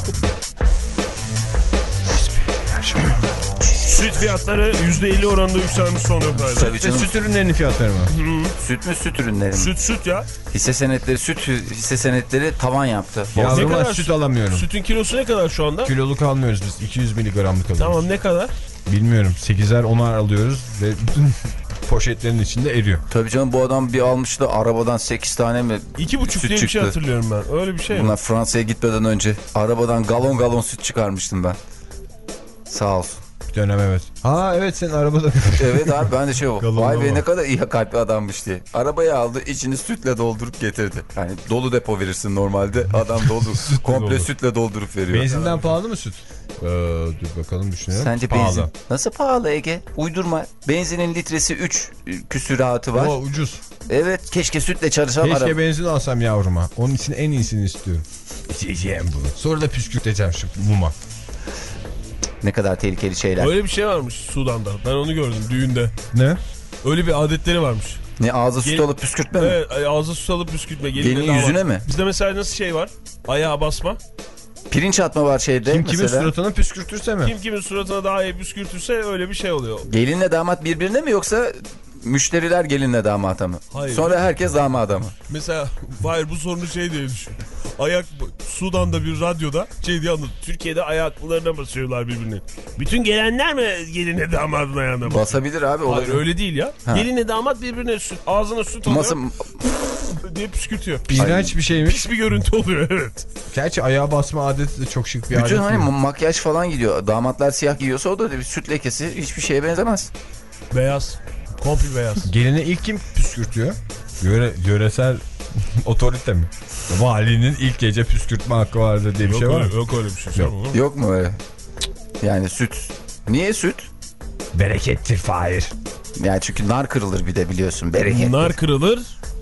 Süt fiyatları yüzde elli oranında yükselmiş son dönemlerde. Tabii canım. Süt ürünlerinin fiyatları mı? Hı. Süt mü süt ürünleri mi? Süt süt ya. Hisse senetleri süt hisse senetleri tavan yaptı. Ya ne kadar süt alamıyorum. Sütün kilosu ne kadar şu anda? Kiloluk almıyoruz biz. iki yüz miligramlık alıyoruz. Tamam ne kadar? Bilmiyorum. sekizer onar alıyoruz ve bütün poşetlerin içinde eriyor. Tabii canım bu adam bir almıştı arabadan sekiz tane mi iki buçuk diye çıktı. Bir şey hatırlıyorum ben. Öyle bir şey mi? Bunlar Fransa'ya gitmeden önce arabadan galon galon süt çıkarmıştım ben. Sağ olsun. Dönem evet. Ha evet senin arabada. Evet abi ben de şey o. Vay be ne kadar iyi kalpli adammış diye. Arabayı aldı içini sütle doldurup getirdi. Yani dolu depo verirsin normalde. Adam dolu komple sütle doldurup veriyor. Benzinden evet. Pahalı mı süt? Ee, dur bakalım düşünelim. Sence pahalı. Benzin nasıl pahalı Ege? Uydurma. Benzinin litresi üç küsüratı var. O ucuz. Evet keşke sütle çalışan keşke araba. benzin alsam yavruma. Onun için en iyisini istiyorum. İçeceğim bunu. Sonra da püskürteceğim şu muma. Ne kadar tehlikeli şeyler. Öyle bir şey varmış Sudan'da. Ben onu gördüm düğünde. Ne? Öyle bir adetleri varmış. Ne ağza Gel... süt alıp püskürtme mi? Evet ağza süt alıp püskürtme. Gelinin yüzüne mi? Bizde mesela nasıl şey var? Ayağa basma. Pirinç atma var şeyde. Kim mesela. kimin suratına püskürtürse mi? Kim kimin suratına daha iyi püskürtürse öyle bir şey oluyor. Gelinle damat birbirine mi yoksa müşteriler gelinle damata mı? Hayır. Sonra herkes damada mı? Mesela hayır bu sorunu şey diye düşün. Ayak Sudan'da bir radyoda şey diye anlat. Türkiye'de ayaklarına basıyorlar birbirine. Bütün gelenler mi geline damadın ayağına basıyor? Basabilir abi. Hayır olabilir. Öyle değil ya. Ha. Geline damat birbirine süt, ağzına süt alıyor. Masa... diye püskürtüyor. İğrenç bir şeymiş. Pis bir görüntü oluyor evet. Gerçi ayağa basma adeti de çok şık bir Bütün adet. Bütün hani mi? makyaj falan gidiyor. Damatlar siyah giyiyorsa o da bir süt lekesi hiçbir şeye benzemez. Beyaz. Komple beyaz. Geline ilk kim püskürtüyor? Yöre, yöresel otorite mi? Valinin ilk gece püskürtme hakkı vardı diye bir yok şey var öyle, mı? Yok öyle bir şey. Yok, yok mu öyle? Yani süt. Niye süt? Berekettir Fahir. Yani çünkü nar kırılır bir de biliyorsun. Berekettir. Nar kırılır.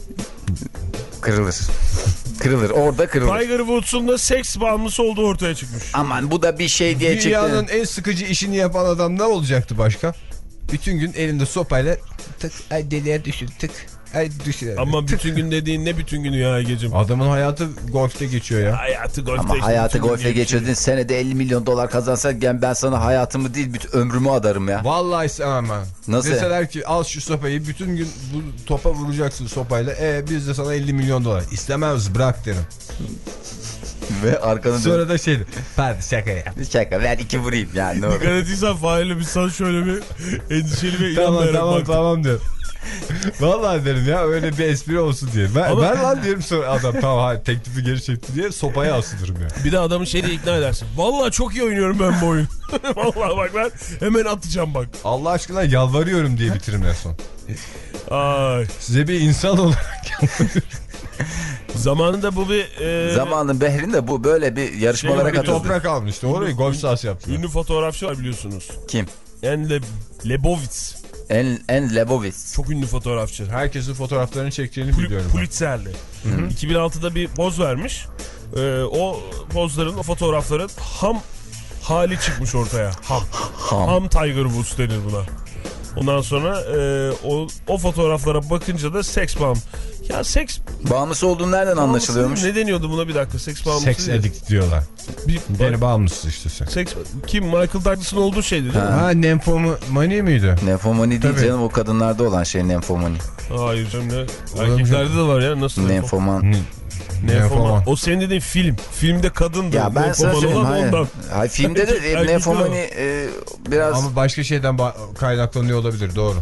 Kırılır. Kırılır. Orada kırılır. Tiger Woods'un da seks bağımlısı olduğu ortaya çıkmış. Aman bu da bir şey diye çıktı. Dünyanın en sıkıcı işini yapan adam ne olacaktı başka? Bütün gün elinde sopayla tık ay deliğe düşür tık ay düşür. Ama bütün gün dediğin ne bütün günü ya Ege'cim? Adamın hayatı golfte geçiyor ya. Hayatı golfte. Ama işte hayatı golfte geçirdin. Senede elli milyon dolar kazansak ben sana hayatımı değil bütün ömrümü adarım ya. Vallahi istemem ben. Nasıl? Deseler ki al şu sopayı bütün gün bu topa vuracaksın sopayla. E biz de sana elli milyon dolar. İstemez bırak derim. Ve arkanı Sonra da şeydi. Hadi şaka ya. şaka ver iki vurayım yani ne olur. Dikkat ettiysen Fahir'le biz sana şöyle bir endişeli ve Tamam inanmayarak tamam baktık. tamam diyor. Vallahi derim ya öyle bir espri olsun diye. Ben, Ama- ben lan diyelim sonra adam tamam hayır, teklifi geri çekti diye sopaya asılırım ya. Bir de adamı şeyle ikna edersin. Vallahi çok iyi oynuyorum ben bu oyunu. Vallahi bak ben hemen atacağım bak. Allah aşkına yalvarıyorum diye bitiririm en son. Ay. Size bir insan olarak Zamanında bu bir... E, Zamanın behrinde bu böyle bir yarışmalara Şey, bir bir katıldı. toprak almıştı. Orayı golf sahası yaptılar. ünlü fotoğrafçı var biliyorsunuz. Kim? En Le Lebowitz. En, en Lebowitz. Çok ünlü fotoğrafçı. Herkesin fotoğraflarını çektiğini Pul biliyorum. ben. Pulitzer'li. iki bin altıda bir poz vermiş. Ee, o pozların, o fotoğrafların ham hali çıkmış ortaya. Ham. Ham. Ham Tiger Woods denir buna. Ondan sonra e, o, o fotoğraflara bakınca da seks bağım. Ya seks Bağımlısı olduğu nereden anlaşılıyormuş? Ne deniyordu buna bir dakika? Seks bağımlısı. Seks değil. addict diyorlar. Bir, Gene bağımlısı işte sen. seks, kim? Michael Douglas'ın olduğu şeydi değil mi? Ha nymphomani miydi? Nymphomani değil Tabii. canım, o kadınlarda olan şey nymphomani. Hayır canım ne? Erkeklerde de var ya. Nasıl? Nymphoman. Nymphomani. O senin dediğin film. Filmde kadındı. Ya ben sana Nymphomani söyleyeyim olan hayır. ondan. Hayır filmde de Erkekler nymphomani e, biraz... Ama başka şeyden ba- kaynaklanıyor olabilir doğru.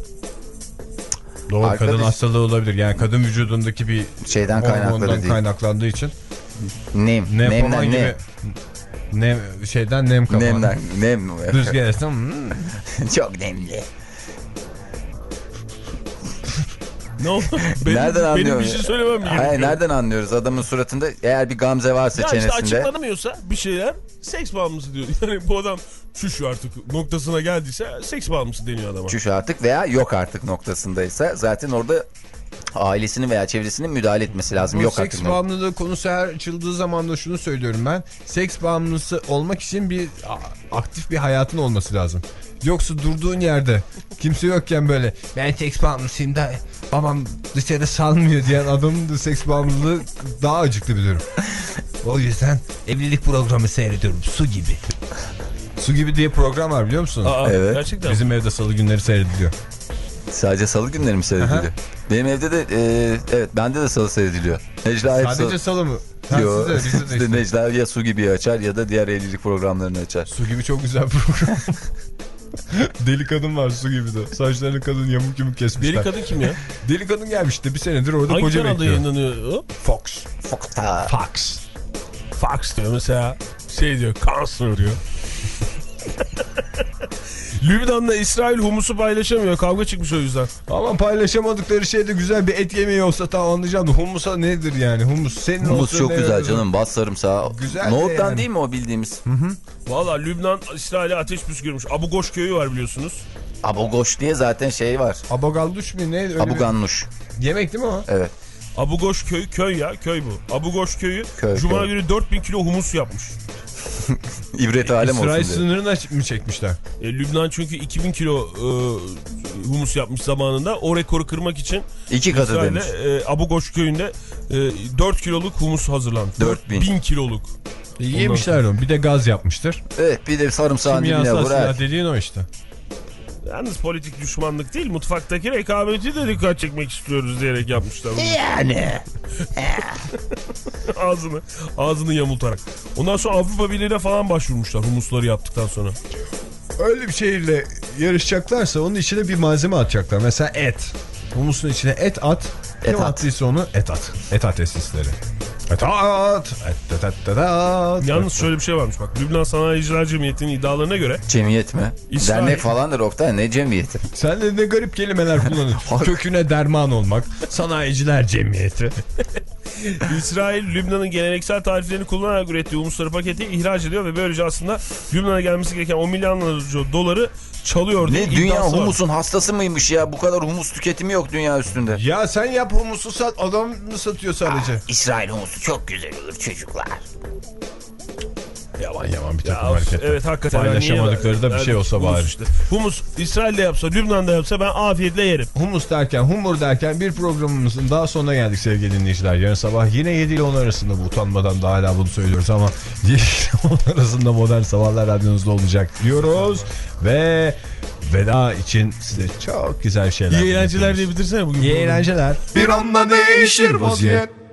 Doğru Arkadaş- kadın hastalığı olabilir. Yani kadın vücudundaki bir Şeyden kaynakları hormondan değil. kaynaklandığı için. Nem. Nemfoman Nemden gibi. ne? Nem, şeyden nem kapan. Nemden. Nem. Rüzgar esen. Hmm. Çok nemli. Ne oldu? Benim, Nereden benim anlıyorum? bir şey söylemem mi gerekiyor? Hayır nereden anlıyoruz adamın suratında eğer bir gamze varsa Ya işte çenesinde. açıklanamıyorsa bir şeyler seks bağımlısı diyor. Yani bu adam şu şu artık noktasına geldiyse seks bağımlısı deniyor adama. Çüş artık veya yok artık noktasındaysa zaten orada ailesinin veya çevresinin müdahale etmesi lazım. Bu Yok seks artık. bağımlılığı konusu her açıldığı zaman da şunu söylüyorum ben. Seks bağımlısı olmak için bir a- aktif bir hayatın olması lazım. Yoksa durduğun yerde kimse yokken böyle ben seks bağımlısıyım da babam dışarı salmıyor diyen adamın da seks bağımlılığı daha acıklı bir durum. O yüzden evlilik programı seyrediyorum su gibi. Su gibi diye program var biliyor musunuz? Aa, Evet. Gerçekten. Bizim evde salı günleri seyrediliyor. Sadece salı günleri mi seyrediliyor? Aha. Benim evde de e, evet bende de salı seyrediliyor. Necla hep Sadece salı... salı mı? Ha, Yo, sizde, bizde de işte işte. Necla ya su gibi açar ya da diğer evlilik programlarını açar. Su gibi çok güzel program. Deli kadın var su gibi de. Saçlarını kadın yamuk yumuk kesmişler. Deli kadın kim ya? Deli kadın gelmiş de bir senedir orada Hangi koca kanalda bekliyor. yayınlanıyor o? Fox. Ha. Fox. Fox diyor mesela. Şey diyor, cancer diyor. Lübnan'la İsrail humusu paylaşamıyor. Kavga çıkmış o yüzden. Ama paylaşamadıkları şey de güzel bir et yemeği olsa tamam anlayacağım da humusa nedir yani? Humus senin Humus olsa çok ne güzel olur? canım. Bas sarımsağı. Güzel de Nohuttan yani. değil mi o bildiğimiz? Valla Lübnan İsrail'e ateş püskürmüş. Abu Goş köyü var biliyorsunuz. Abogoş diye zaten şey var. Abogalduş mu ne? Öyle Abuganmuş. bir... Yemek değil mi o? Evet. Abu Goş köyü, köy ya köy bu. Abu Goş köyü Köy, Cuma köy. günü dört bin kilo humus yapmış. İbret alem olsun İsrail diye. sınırına mı çekmişler? E, Lübnan çünkü iki bin kilo e, humus yapmış zamanında. O rekoru kırmak için İki katı İsrail'e demiş. e, Abu Goş köyünde e, dört kiloluk humus hazırlandı. Dört bin. dört bin kiloluk. E, yemişler onu. Bir de gaz yapmıştır. Evet bir de sarımsağın dibine Kimyasal vur. silah Evet. dediğin o işte. Yalnız politik düşmanlık değil, mutfaktaki rekabeti de dikkat çekmek istiyoruz diyerek yapmışlar bunu. Yani. ağzını, ağzını yamultarak. Ondan sonra Avrupa Birliği'ne falan başvurmuşlar humusları yaptıktan sonra. Öyle bir şeyle yarışacaklarsa onun içine bir malzeme atacaklar. Mesela et. Humusun içine et at. Et Kim at. attıysa onu et at. Et at tesisleri. Et at. Et et et et at. Yalnız şöyle bir şey varmış bak. Lübnan Sanayiciler Cemiyeti'nin iddialarına göre Cemiyet mi? İsrail- Dernek falandır Oktay. Ne cemiyeti? Sen de ne garip kelimeler kullanıyorsun. Köküne derman olmak. Sanayiciler cemiyeti. İsrail Lübnan'ın geleneksel tariflerini kullanarak ürettiği humusları paketi ihraç ediyor ve böylece aslında Lübnan'a gelmesi gereken on milyonlarca doları çalıyor diye Ne dünya iddiası var. humusun hastası mıymış ya? Bu kadar humus tüketimi yok dünya üstünde. Ya sen yap humusu sat. Adam mı satıyor sadece? İsrail humusu çok güzel olur çocuklar. Yaman yaman bir Ya, takım hareketler. evet hakikaten. Paylaşamadıkları da bir şey olsa humus bari. işte. Humus İsrail'de yapsa, Lübnan'da yapsa ben afiyetle yerim. Humus derken, humur derken bir programımızın daha sonuna geldik sevgili dinleyiciler. Yarın sabah yine yedi ile on arasında bu utanmadan da hala bunu söylüyoruz ama yedi ile on arasında Modern Sabahlar radyonuzda olacak diyoruz. Ve veda için size çok güzel şeyler. İyi eğlenceler diye bitirsene bugün. İyi eğlenceler. Bir anda değişir vaziyet.